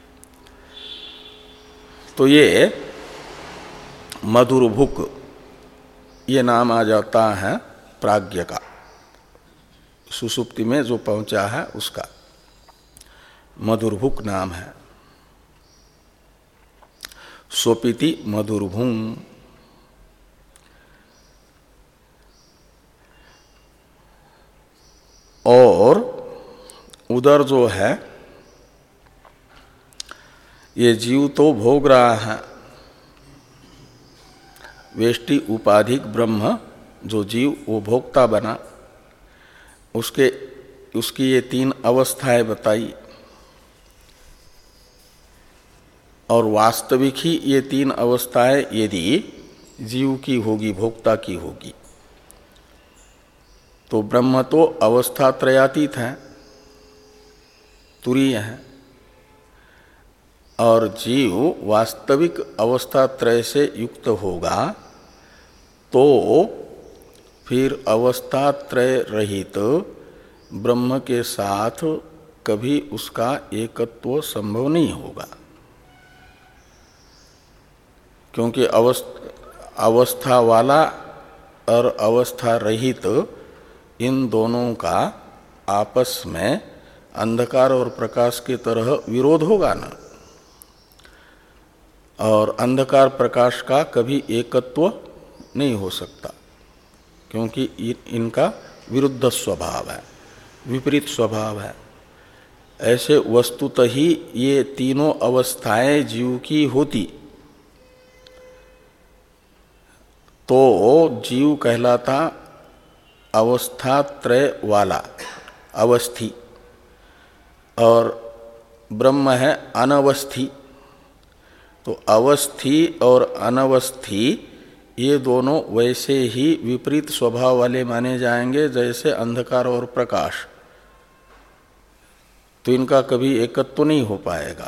तो ये मधुरभुक ये नाम आ जाता है प्राज्ञ का, सुषुप्ति में जो पहुंचा है उसका मधुरभुक नाम है। स्वपिति मधुरभुं। और उधर जो है ये जीव तो भोग रहा है, वेष्टि उपाधिक ब्रह्म जो जीव वो भोक्ता बना, उसके उसकी ये तीन अवस्थाएं बताई, और वास्तविक ही ये तीन अवस्थाएं यदि जीव की होगी, भोक्ता की होगी, तो ब्रह्म तो अवस्था त्रयातीत है, तुरीय है, और जीव वास्तविक अवस्था त्रय से युक्त होगा, तो फिर अवस्था त्रय रहित ब्रह्म के साथ कभी उसका एकत्व संभव नहीं होगा, क्योंकि अवस्था वाला और अवस्था रहित इन दोनों का आपस में अंधकार और प्रकाश की तरह विरोध होगा ना, और अंधकार प्रकाश का कभी एकत्व नहीं हो सकता, क्योंकि इनका विरुद्ध स्वभाव है, विपरीत स्वभाव है। ऐसे वस्तुतः ही ये तीनों अवस्थाएं जीव की होती तो जीव कहलाता अवस्था त्रय वाला अवस्थी, और ब्रह्म है अनवस्थी। तो अवस्थी और अनवस्थी ये दोनों वैसे ही विपरीत स्वभाव वाले माने जाएंगे जैसे अंधकार और प्रकाश, तो इनका कभी एकत्व तो नहीं हो पाएगा।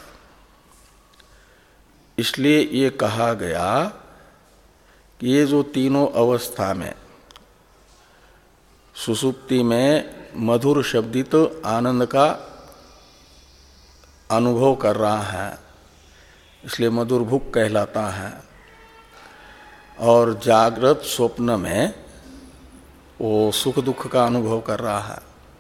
इसलिए ये कहा गया कि ये जो तीनों अवस्था में सुषुप्ति में मधुर शब्दित आनंद का अनुभव कर रहा है, इसलिए मधुरभुक कहलाता है, और जागृत स्वप्न में वो सुख दुख का अनुभव कर रहा है,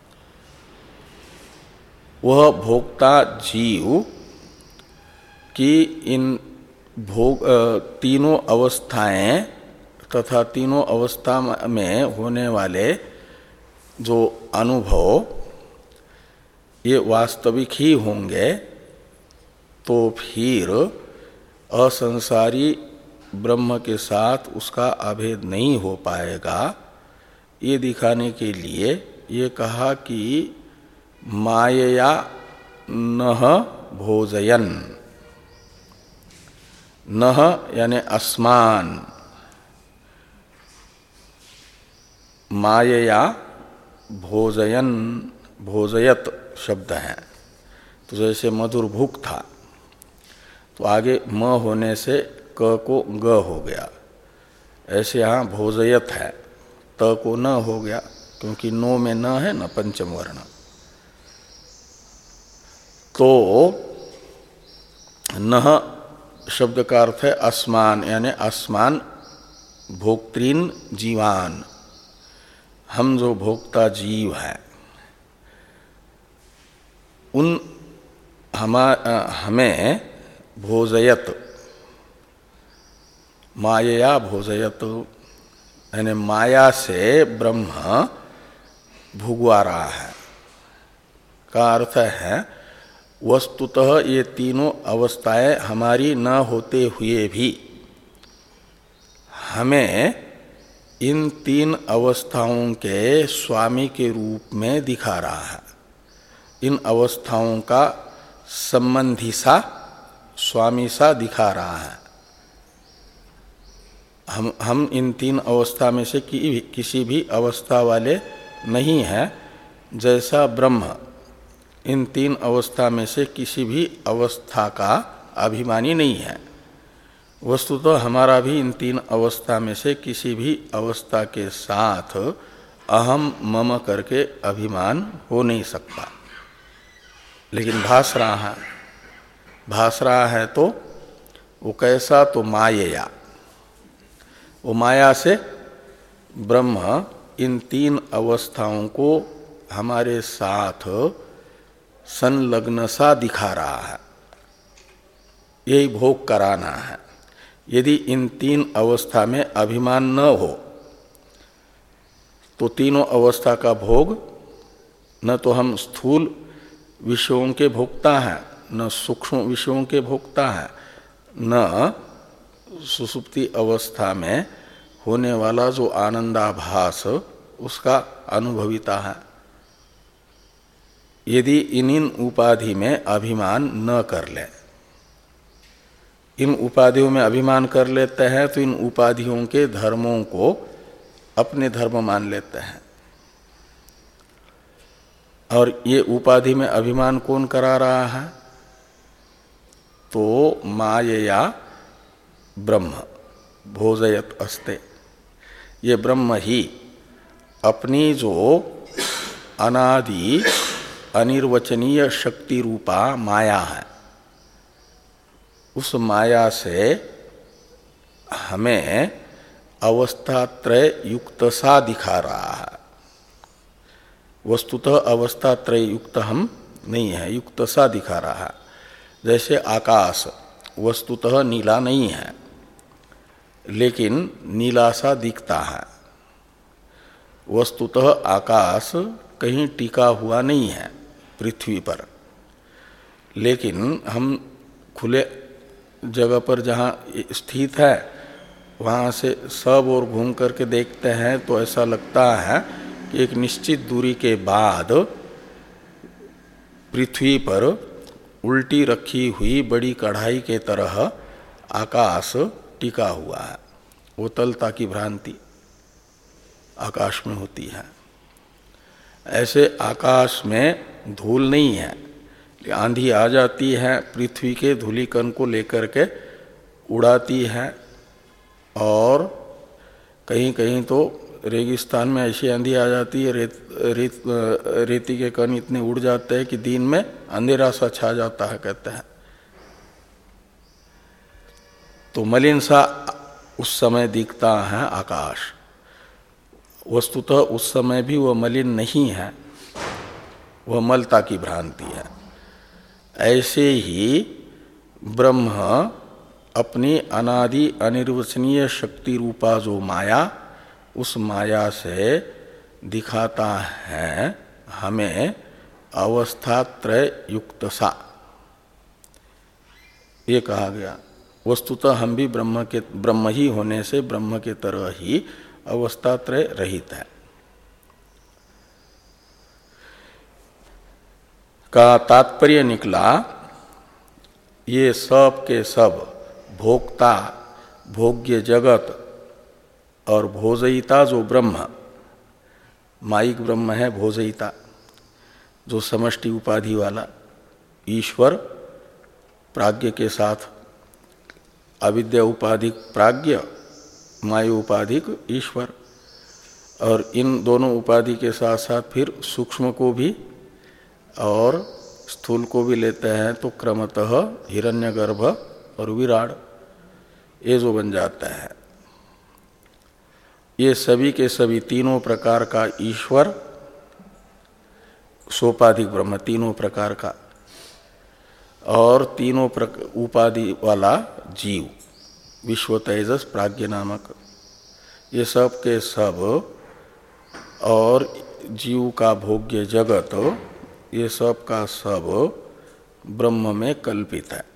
वह भोक्ता जीव की इन भोग तीनों अवस्थाएं तथा तीनों अवस्था में होने वाले जो अनुभव ये वास्तविक ही होंगे, तो फिर असंसारी ब्रह्म के साथ उसका अभेद नहीं हो पाएगा। ये दिखाने के लिए ये कहा कि मायया नह भोजयन, नह यानी अस्मान, मायया भोजयन भोजयत शब्द है। तो जैसे मधुर भूख था तो आगे म होने से क को ग हो गया, ऐसे यहाँ भोजयत है, त को न हो गया, क्योंकि नो में न है न पंचम वर्ण। तो नह शब्द का अर्थ है अस्मान, यानी अस्मान भोक्तृन जीवान, हम जो भोक्ता जीव हैं उन हमा हमें भोजयत, मायया भोजयत, यानी माया से ब्रह्म भुगवा रहा है का अर्थ है वस्तुतः ये तीनों अवस्थाएं हमारी न होते हुए भी हमें इन तीन अवस्थाओं के स्वामी के रूप में दिखा रहा है। इन अवस्थाओं का संबंधी सा, स्वामी सा दिखा रहा है। हम हम इन तीन अवस्था में से कि, किसी भी अवस्था वाले नहीं हैं, जैसा ब्रह्म इन तीन अवस्था में से किसी भी अवस्था का अभिमानी नहीं है। वस्तुतः तो हमारा भी इन तीन अवस्था में से किसी भी अवस्था के साथ अहम मम करके अभिमान हो नहीं सकता, लेकिन भास रहा है। भास रहा है तो वो कैसा, तो मायया, वो माया से ब्रह्म इन तीन अवस्थाओं को हमारे साथ संलग्न सा दिखा रहा है। यही भोग कराना है। यदि इन तीन अवस्था में अभिमान न हो तो तीनों अवस्था का भोग न तो हम स्थूल विषयों के भोक्ता हैं, न सूक्ष्म विषयों के भोक्ता हैं, न सुसुप्ति अवस्था में होने वाला जो आनंदाभास उसका अनुभविता है। यदि इन इन उपाधि में अभिमान न कर ले, इन उपाधियों में अभिमान कर लेते हैं तो इन उपाधियों के धर्मों को अपने धर्म मान लेते हैं। और ये उपाधि में अभिमान कौन करा रहा है, तो मायया ब्रह्म भोजयत अस्ते, ये ब्रह्म ही अपनी जो अनादि अनिर्वचनीय शक्ति रूपा माया है, उस माया से हमें अवस्थात्रय युक्त सा दिखा रहा है। वस्तुतः अवस्थात्रय युक्त हम नहीं है, युक्त सा दिखा रहा है। जैसे आकाश वस्तुतः नीला नहीं है, लेकिन नीला सा दिखता है। वस्तुतः आकाश कहीं टिका हुआ नहीं है पृथ्वी पर, लेकिन हम खुले जगह पर जहाँ स्थित है वहाँ से सब ओर घूम करके देखते हैं तो ऐसा लगता है कि एक निश्चित दूरी के बाद पृथ्वी पर उल्टी रखी हुई बड़ी कढ़ाई के तरह आकाश टिका हुआ है। वो तलता की भ्रांति आकाश में होती है। ऐसे आकाश में धूल नहीं है, आंधी आ जाती है, पृथ्वी के धूलिकण को लेकर के उड़ाती है, और कहीं कहीं तो रेगिस्तान में ऐसी आंधी आ जाती है, रेत, रेत, रेती के कण इतने उड़ जाते हैं कि दिन में अंधेरा सा छा जाता है, कहते हैं। तो मलिन सा उस समय दिखता है आकाश। वस्तुतः उस समय भी वह मलिन नहीं है, वह मलता की भ्रांति है। ऐसे ही ब्रह्म अपनी अनादि अनिर्वचनीय शक्ति रूपा जो माया, उस माया से दिखाता है हमें अवस्थात्रय युक्त सा। ये कहा गया। वस्तुतः हम भी ब्रह्म के ब्रह्म ही होने से ब्रह्म के तरह ही अवस्थात्रय रहित है। का तात्पर्य निकला, ये सब के सब भोक्ता, भोग्य जगत और भोजयिता जो ब्रह्म, माइक ब्रह्म है भोजयिता, जो समष्टि उपाधि वाला ईश्वर, प्राज्ञ के साथ अविद्या उपाधिक प्राज्ञ, माया उपाधिक ईश्वर, और इन दोनों उपाधि के साथ साथ फिर सूक्ष्म को भी और स्थूल को भी लेते हैं तो क्रमतः हिरण्यगर्भ और विराट, ये जो बन जाता है। ये सभी के सभी तीनों प्रकार का ईश्वर, सोपाधिक ब्रह्म तीनों प्रकार का, और तीनों उपाधि वाला जीव, विश्व तेजस प्राज्ञ नामक, ये सब के सब और जीव का भोग्य जगत, ये सब का सब ब्रह्म में कल्पित है।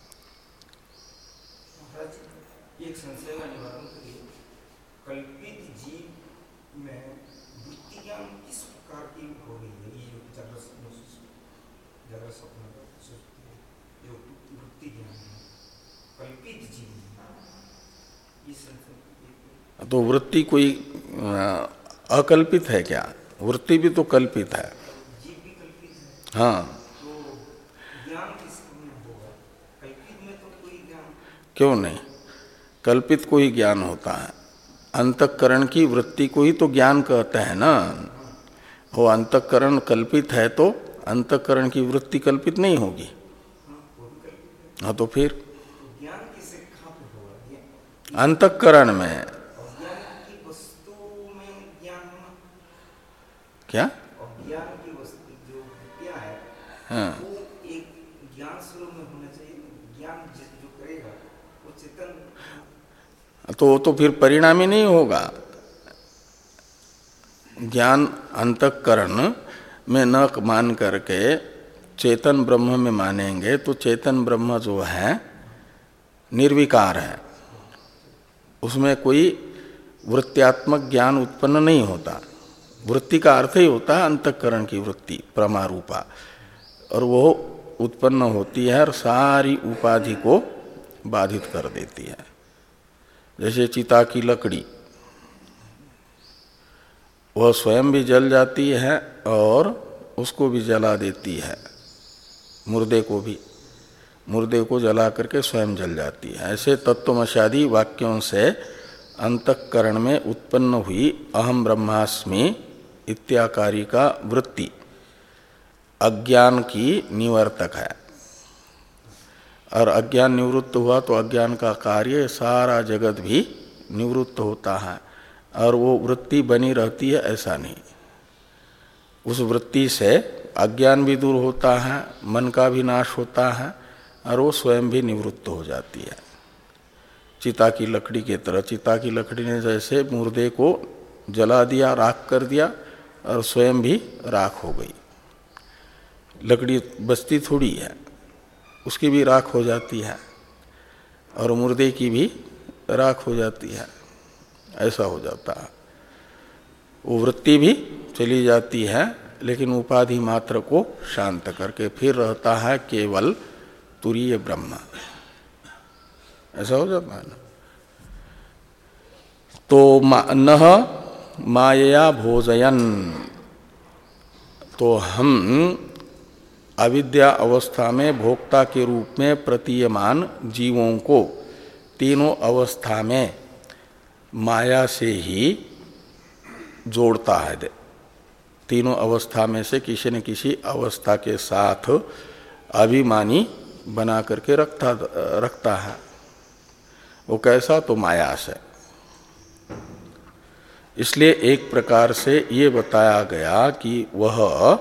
एक संशय का निवारण करिए, कल्पित जीव में वृत्ति ज्ञान किस प्रकार की हो गई है? ये जागृत जागृत स्वप्न जो वृत्ति ज्ञान है, कल्पित जीव, ये संशय। तो वृत्ति कोई अकल्पित है क्या? वृत्ति भी तो कल्पित है। जीव भी कल्पित है। हाँ, तो ज्ञान किसमें होगा? कल्पित में तो कोई ज्ञान क्यों नहीं? कल्पित को ही ज्ञान होता है। अंतःकरण की वृत्ति को ही तो ज्ञान कहते हैं ना। वो अंतःकरण कल्पित है तो अंतःकरण की वृत्ति कल्पित नहीं होगी। हाँ, तो फिर ज्ञान किसे कहाँ पे होगा? अंतःकरण में। ज्ञान की वस्तु में ज्ञान होना क्या? और ज्ञान की वस्तु जो विद्या है, हाँ, वो एक ज्ञान स्वरूप में होना चाहिए। ज्ञान जो करेगा वो चेतन, तो वो तो फिर परिणामी नहीं होगा। ज्ञान अंतःकरण में न मान करके चेतन ब्रह्म में मानेंगे तो चेतन ब्रह्म जो है निर्विकार है, उसमें कोई वृत्त्यात्मक ज्ञान उत्पन्न नहीं होता। वृत्ति का अर्थ ही होता है अंतःकरण की वृत्ति प्रमारूपा, और वो उत्पन्न होती है और सारी उपाधि को बाधित कर देती है। जैसे चिता की लकड़ी, वह स्वयं भी जल जाती है और उसको भी जला देती है, मुर्दे को भी, मुर्दे को जला करके स्वयं जल जाती है। ऐसे तत्वमशादी वाक्यों से अंतःकरण में उत्पन्न हुई अहम ब्रह्मास्मि इत्याकारी का वृत्ति अज्ञान की निवर्तक है, और अज्ञान निवृत्त हुआ तो अज्ञान का कार्य सारा जगत भी निवृत्त होता है, और वो वृत्ति बनी रहती है ऐसा नहीं। उस वृत्ति से अज्ञान भी दूर होता है, मन का भी नाश होता है, और वो स्वयं भी निवृत्त हो जाती है। चिता की लकड़ी के तरह, चिता की लकड़ी ने जैसे मुर्दे को जला दिया, राख कर दिया, और स्वयं भी राख हो गई। लकड़ी बचती थोड़ी है, उसकी भी राख हो जाती है, और मुर्दे की भी राख हो जाती है, ऐसा हो जाता है। वो वृत्ति भी चली जाती है, लेकिन उपाधि मात्र को शांत करके फिर रहता है केवल तुरीय ब्रह्म, ऐसा हो जाता है ना। तो नह मायया भोजयन, तो हम अविद्या अवस्था में भोक्ता के रूप में प्रतीयमान जीवों को तीनों अवस्था में माया से ही जोड़ता है। तीनों अवस्था में से किसी न किसी अवस्था के साथ अभिमानी बना करके रखता रखता है। वो कैसा? तो माया से। इसलिए एक प्रकार से ये बताया गया कि वह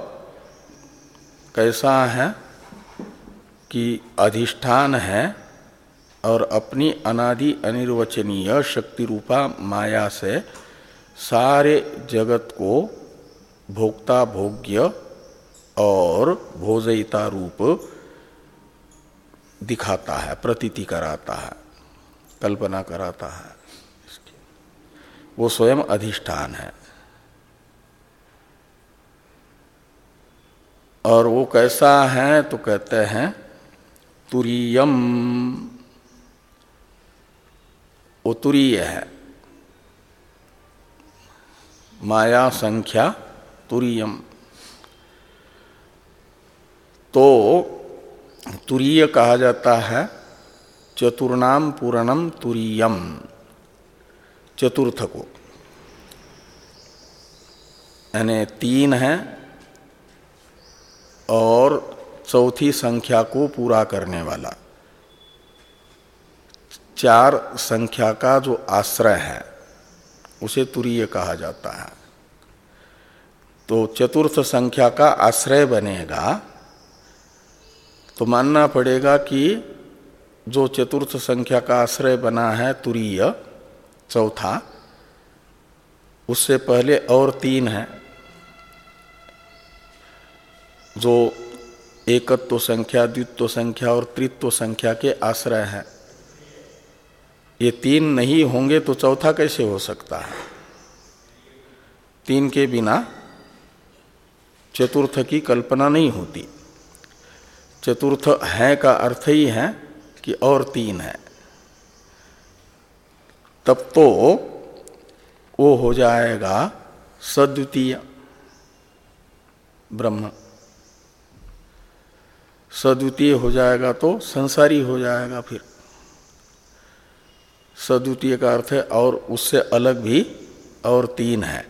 कैसा है कि अधिष्ठान है और अपनी अनादि अनिर्वचनीय शक्ति रूपा माया से सारे जगत को भोक्ता भोग्य और भोजयिता रूप दिखाता है, प्रतीति कराता है, कल्पना कराता है। वो स्वयं अधिष्ठान है। और वो कैसा है? तो कहते हैं तुरीयम, वो तुरीय है। माया संख्या तुरीयम। तो तुरीय कहा जाता है चतुर्णाम पूरणम तुरीयम, चतुर्थ को, यानी तीन है और चौथी संख्या को पूरा करने वाला, चार संख्या का जो आश्रय है उसे तुरीय कहा जाता है। तो चतुर्थ संख्या का आश्रय बनेगा तो मानना पड़ेगा कि जो चतुर्थ संख्या का आश्रय बना है तुरीय चौथा, उससे पहले और तीन है जो एकत्व संख्या, द्वित्व संख्या और त्रित्व संख्या के आश्रय है। ये तीन नहीं होंगे तो चौथा कैसे हो सकता है? तीन के बिना चतुर्थ की कल्पना नहीं होती। चतुर्थ है का अर्थ ही है कि और तीन है, तब तो वो हो जाएगा सद्वितीय ब्रह्म। सद्वितीय हो जाएगा तो संसारी हो जाएगा। फिर सद्वितीय का अर्थ है और उससे अलग भी और तीन है,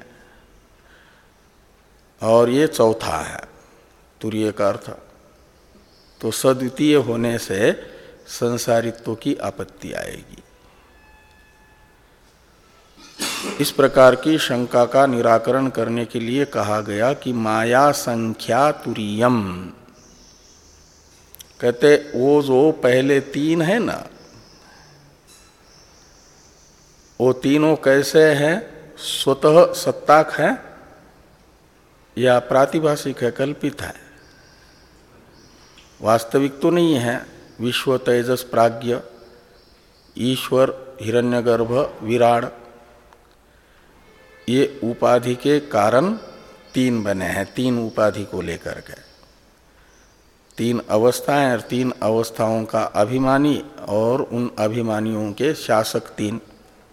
और ये चौथा है तुरीय का अर्थ। तो सद्वितीय होने से संसारित्व की आपत्ति आएगी। इस प्रकार की शंका का निराकरण करने के लिए कहा गया कि माया संख्या तुरीयम। कहते वो जो पहले तीन है ना, वो तीनों कैसे हैं? स्वतः सत्ताक है या प्रातिभाषिक है, कल्पित है, वास्तविक तो नहीं है। विश्व, तेजस, प्राज्ञ, ईश्वर, हिरण्यगर्भ, विराड, ये उपाधि के कारण तीन बने हैं। तीन उपाधि को लेकर के तीन अवस्थाएं, और तीन अवस्थाओं का अभिमानी और उन अभिमानियों के शासक तीन।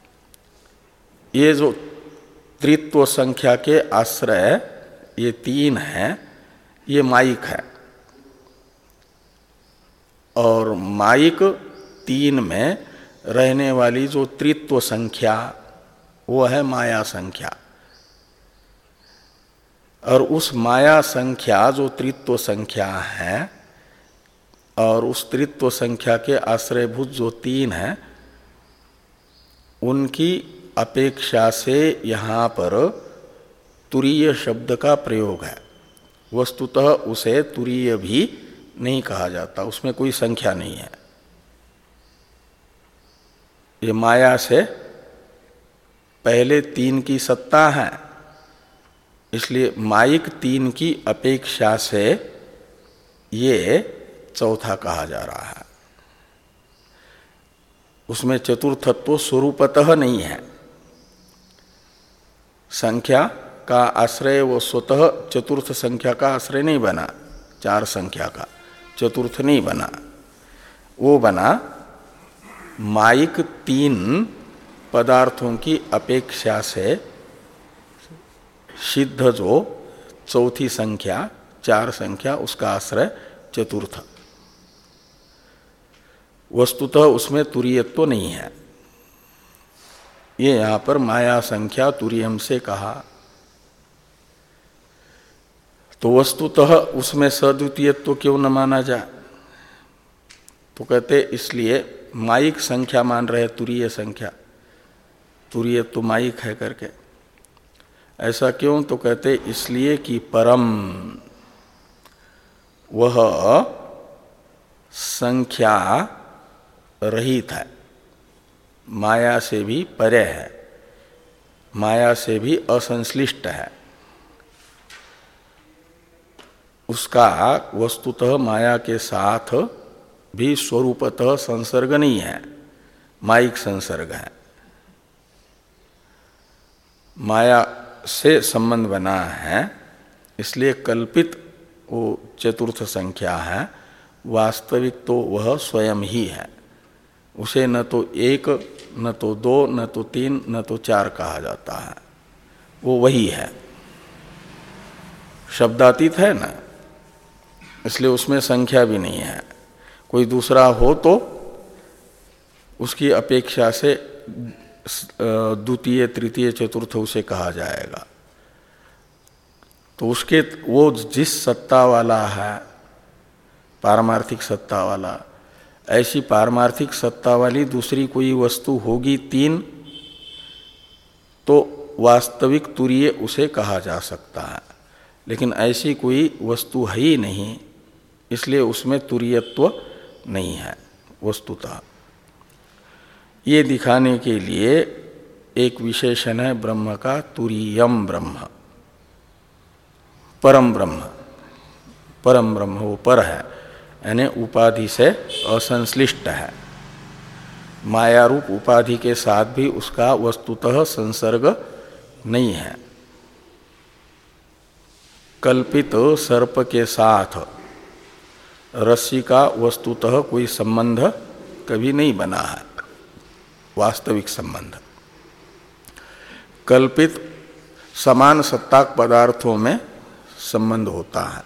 ये जो त्रित्व संख्या के आश्रय ये तीन हैं, ये माइक है। और माइक तीन में रहने वाली जो त्रित्व संख्या वो है माया संख्या। और उस माया संख्या जो त्रित्व संख्या है, और उस त्रित्व संख्या के आश्रयभूत जो तीन हैं, उनकी अपेक्षा से यहाँ पर तुरीय शब्द का प्रयोग है। वस्तुतः उसे तुरीय भी नहीं कहा जाता, उसमें कोई संख्या नहीं है। ये माया से पहले तीन की सत्ता है, इसलिए माइक तीन की अपेक्षा से ये चौथा कहा जा रहा है। उसमें चतुर्थत्व स्वरूपतः नहीं है। संख्या का आश्रय वो स्वतः चतुर्थ संख्या का आश्रय नहीं बना, चार संख्या का चतुर्थ नहीं बना, वो बना माइक तीन पदार्थों की अपेक्षा से सिद्ध जो चौथी संख्या, चार संख्या, उसका आश्रय चतुर्थ। वस्तुतः उसमें तुरीयत्व नहीं है। ये यहाँ पर माया संख्या तुरीयम से कहा, तो वस्तुतः उसमें सद्वितीयत्व क्यों न माना जाए? तो कहते इसलिए माइक संख्या मान रहे तुरीय संख्या, तुरीयत्व माइक है करके। ऐसा क्यों? तो कहते इसलिए कि परम वह संख्या रहित है, माया से भी परे है, माया से भी असंश्लिष्ट है। उसका वस्तुतः माया के साथ भी स्वरूपतः संसर्ग नहीं है, माइक संसर्ग है। माया से संबंध बना है, इसलिए कल्पित वो चतुर्थ संख्या है, वास्तविक तो वह स्वयं ही है। उसे न तो एक, न तो दो, न तो तीन, न तो चार कहा जाता है, वो वही है। शब्दातीत है ना, इसलिए उसमें संख्या भी नहीं है। कोई दूसरा हो तो उसकी अपेक्षा से द्वितीय, तृतीय, चतुर्थ उसे कहा जाएगा। तो उसके वो जिस सत्ता वाला है, पारमार्थिक सत्ता वाला, ऐसी पारमार्थिक सत्ता वाली दूसरी कोई वस्तु होगी तीन, तो वास्तविक तुरीय उसे कहा जा सकता है। लेकिन ऐसी कोई वस्तु है ही नहीं, इसलिए उसमें तुरीयत्व नहीं है वस्तुतः। ये दिखाने के लिए एक विशेषण है ब्रह्म का, तुरीयम ब्रह्म, परम ब्रह्म। परम ब्रह्म वो पर है, यानी उपाधि से असंश्लिष्ट है। माया रूप उपाधि के साथ भी उसका वस्तुतः संसर्ग नहीं है। कल्पित सर्प के साथ रस्सी का वस्तुतः कोई संबंध कभी नहीं बना है, वास्तविक संबंध। कल्पित समान सत्ताक पदार्थों में संबंध होता है।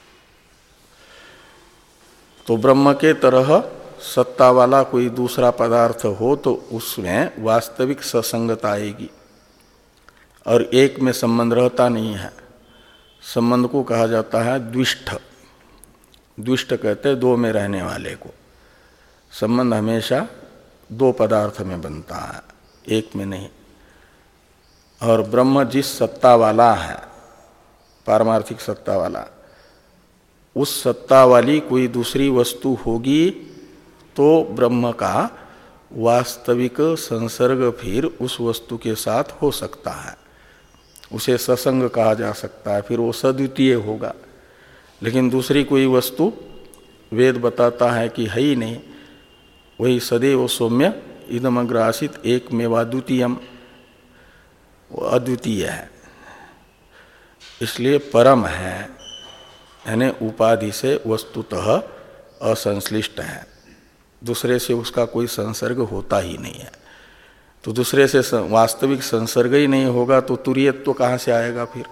तो ब्रह्म के तरह सत्ता वाला कोई दूसरा पदार्थ हो तो उसमें वास्तविक ससंगता आएगी, और एक में संबंध रहता नहीं है। संबंध को कहा जाता है द्विष्ठ। द्विष्ठ कहते हैं दो में रहने वाले को। संबंध हमेशा दो पदार्थ में बनता है, एक में नहीं। और ब्रह्म जिस सत्ता वाला है, पारमार्थिक सत्ता वाला, उस सत्ता वाली कोई दूसरी वस्तु होगी तो ब्रह्म का वास्तविक संसर्ग फिर उस वस्तु के साथ हो सकता है, उसे ससंग कहा जा सकता है, फिर वो सद्वितीय होगा। लेकिन दूसरी कोई वस्तु वेद बताता है कि है ही नहीं, वही सदैव सौम्य इदमग्र आसीत एक मेवा द्वितीयम, वो अद्वितीय है। इसलिए परम है, यानी उपाधि से वस्तुतः असंश्लिष्ट है, दूसरे से उसका कोई संसर्ग होता ही नहीं है। तो दूसरे से वास्तविक संसर्ग ही नहीं होगा तो तुरीयत्व कहाँ से आएगा फिर?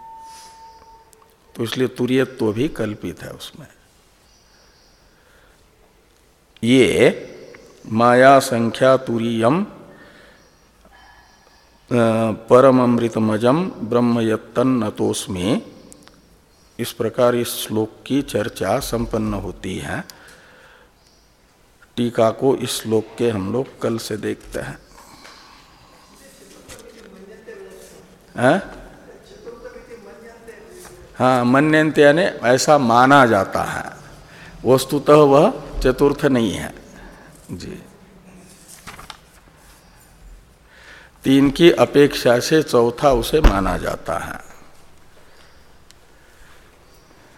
तो इसलिए तुरीयत्व भी कल्पित है उसमें। ये माया संख्या तुरीयम परममृतमजम ब्रह्म यत्तन नतोस्मि, इस प्रकार इस श्लोक की चर्चा संपन्न होती है। टीका को इस श्लोक के हम लोग कल से देखते हैं। हैं? हाँ, मन्यन्ते यानी ऐसा माना जाता है, वस्तुतः वह चतुर्थ नहीं है जी। तीन की अपेक्षा से चौथा उसे माना जाता है।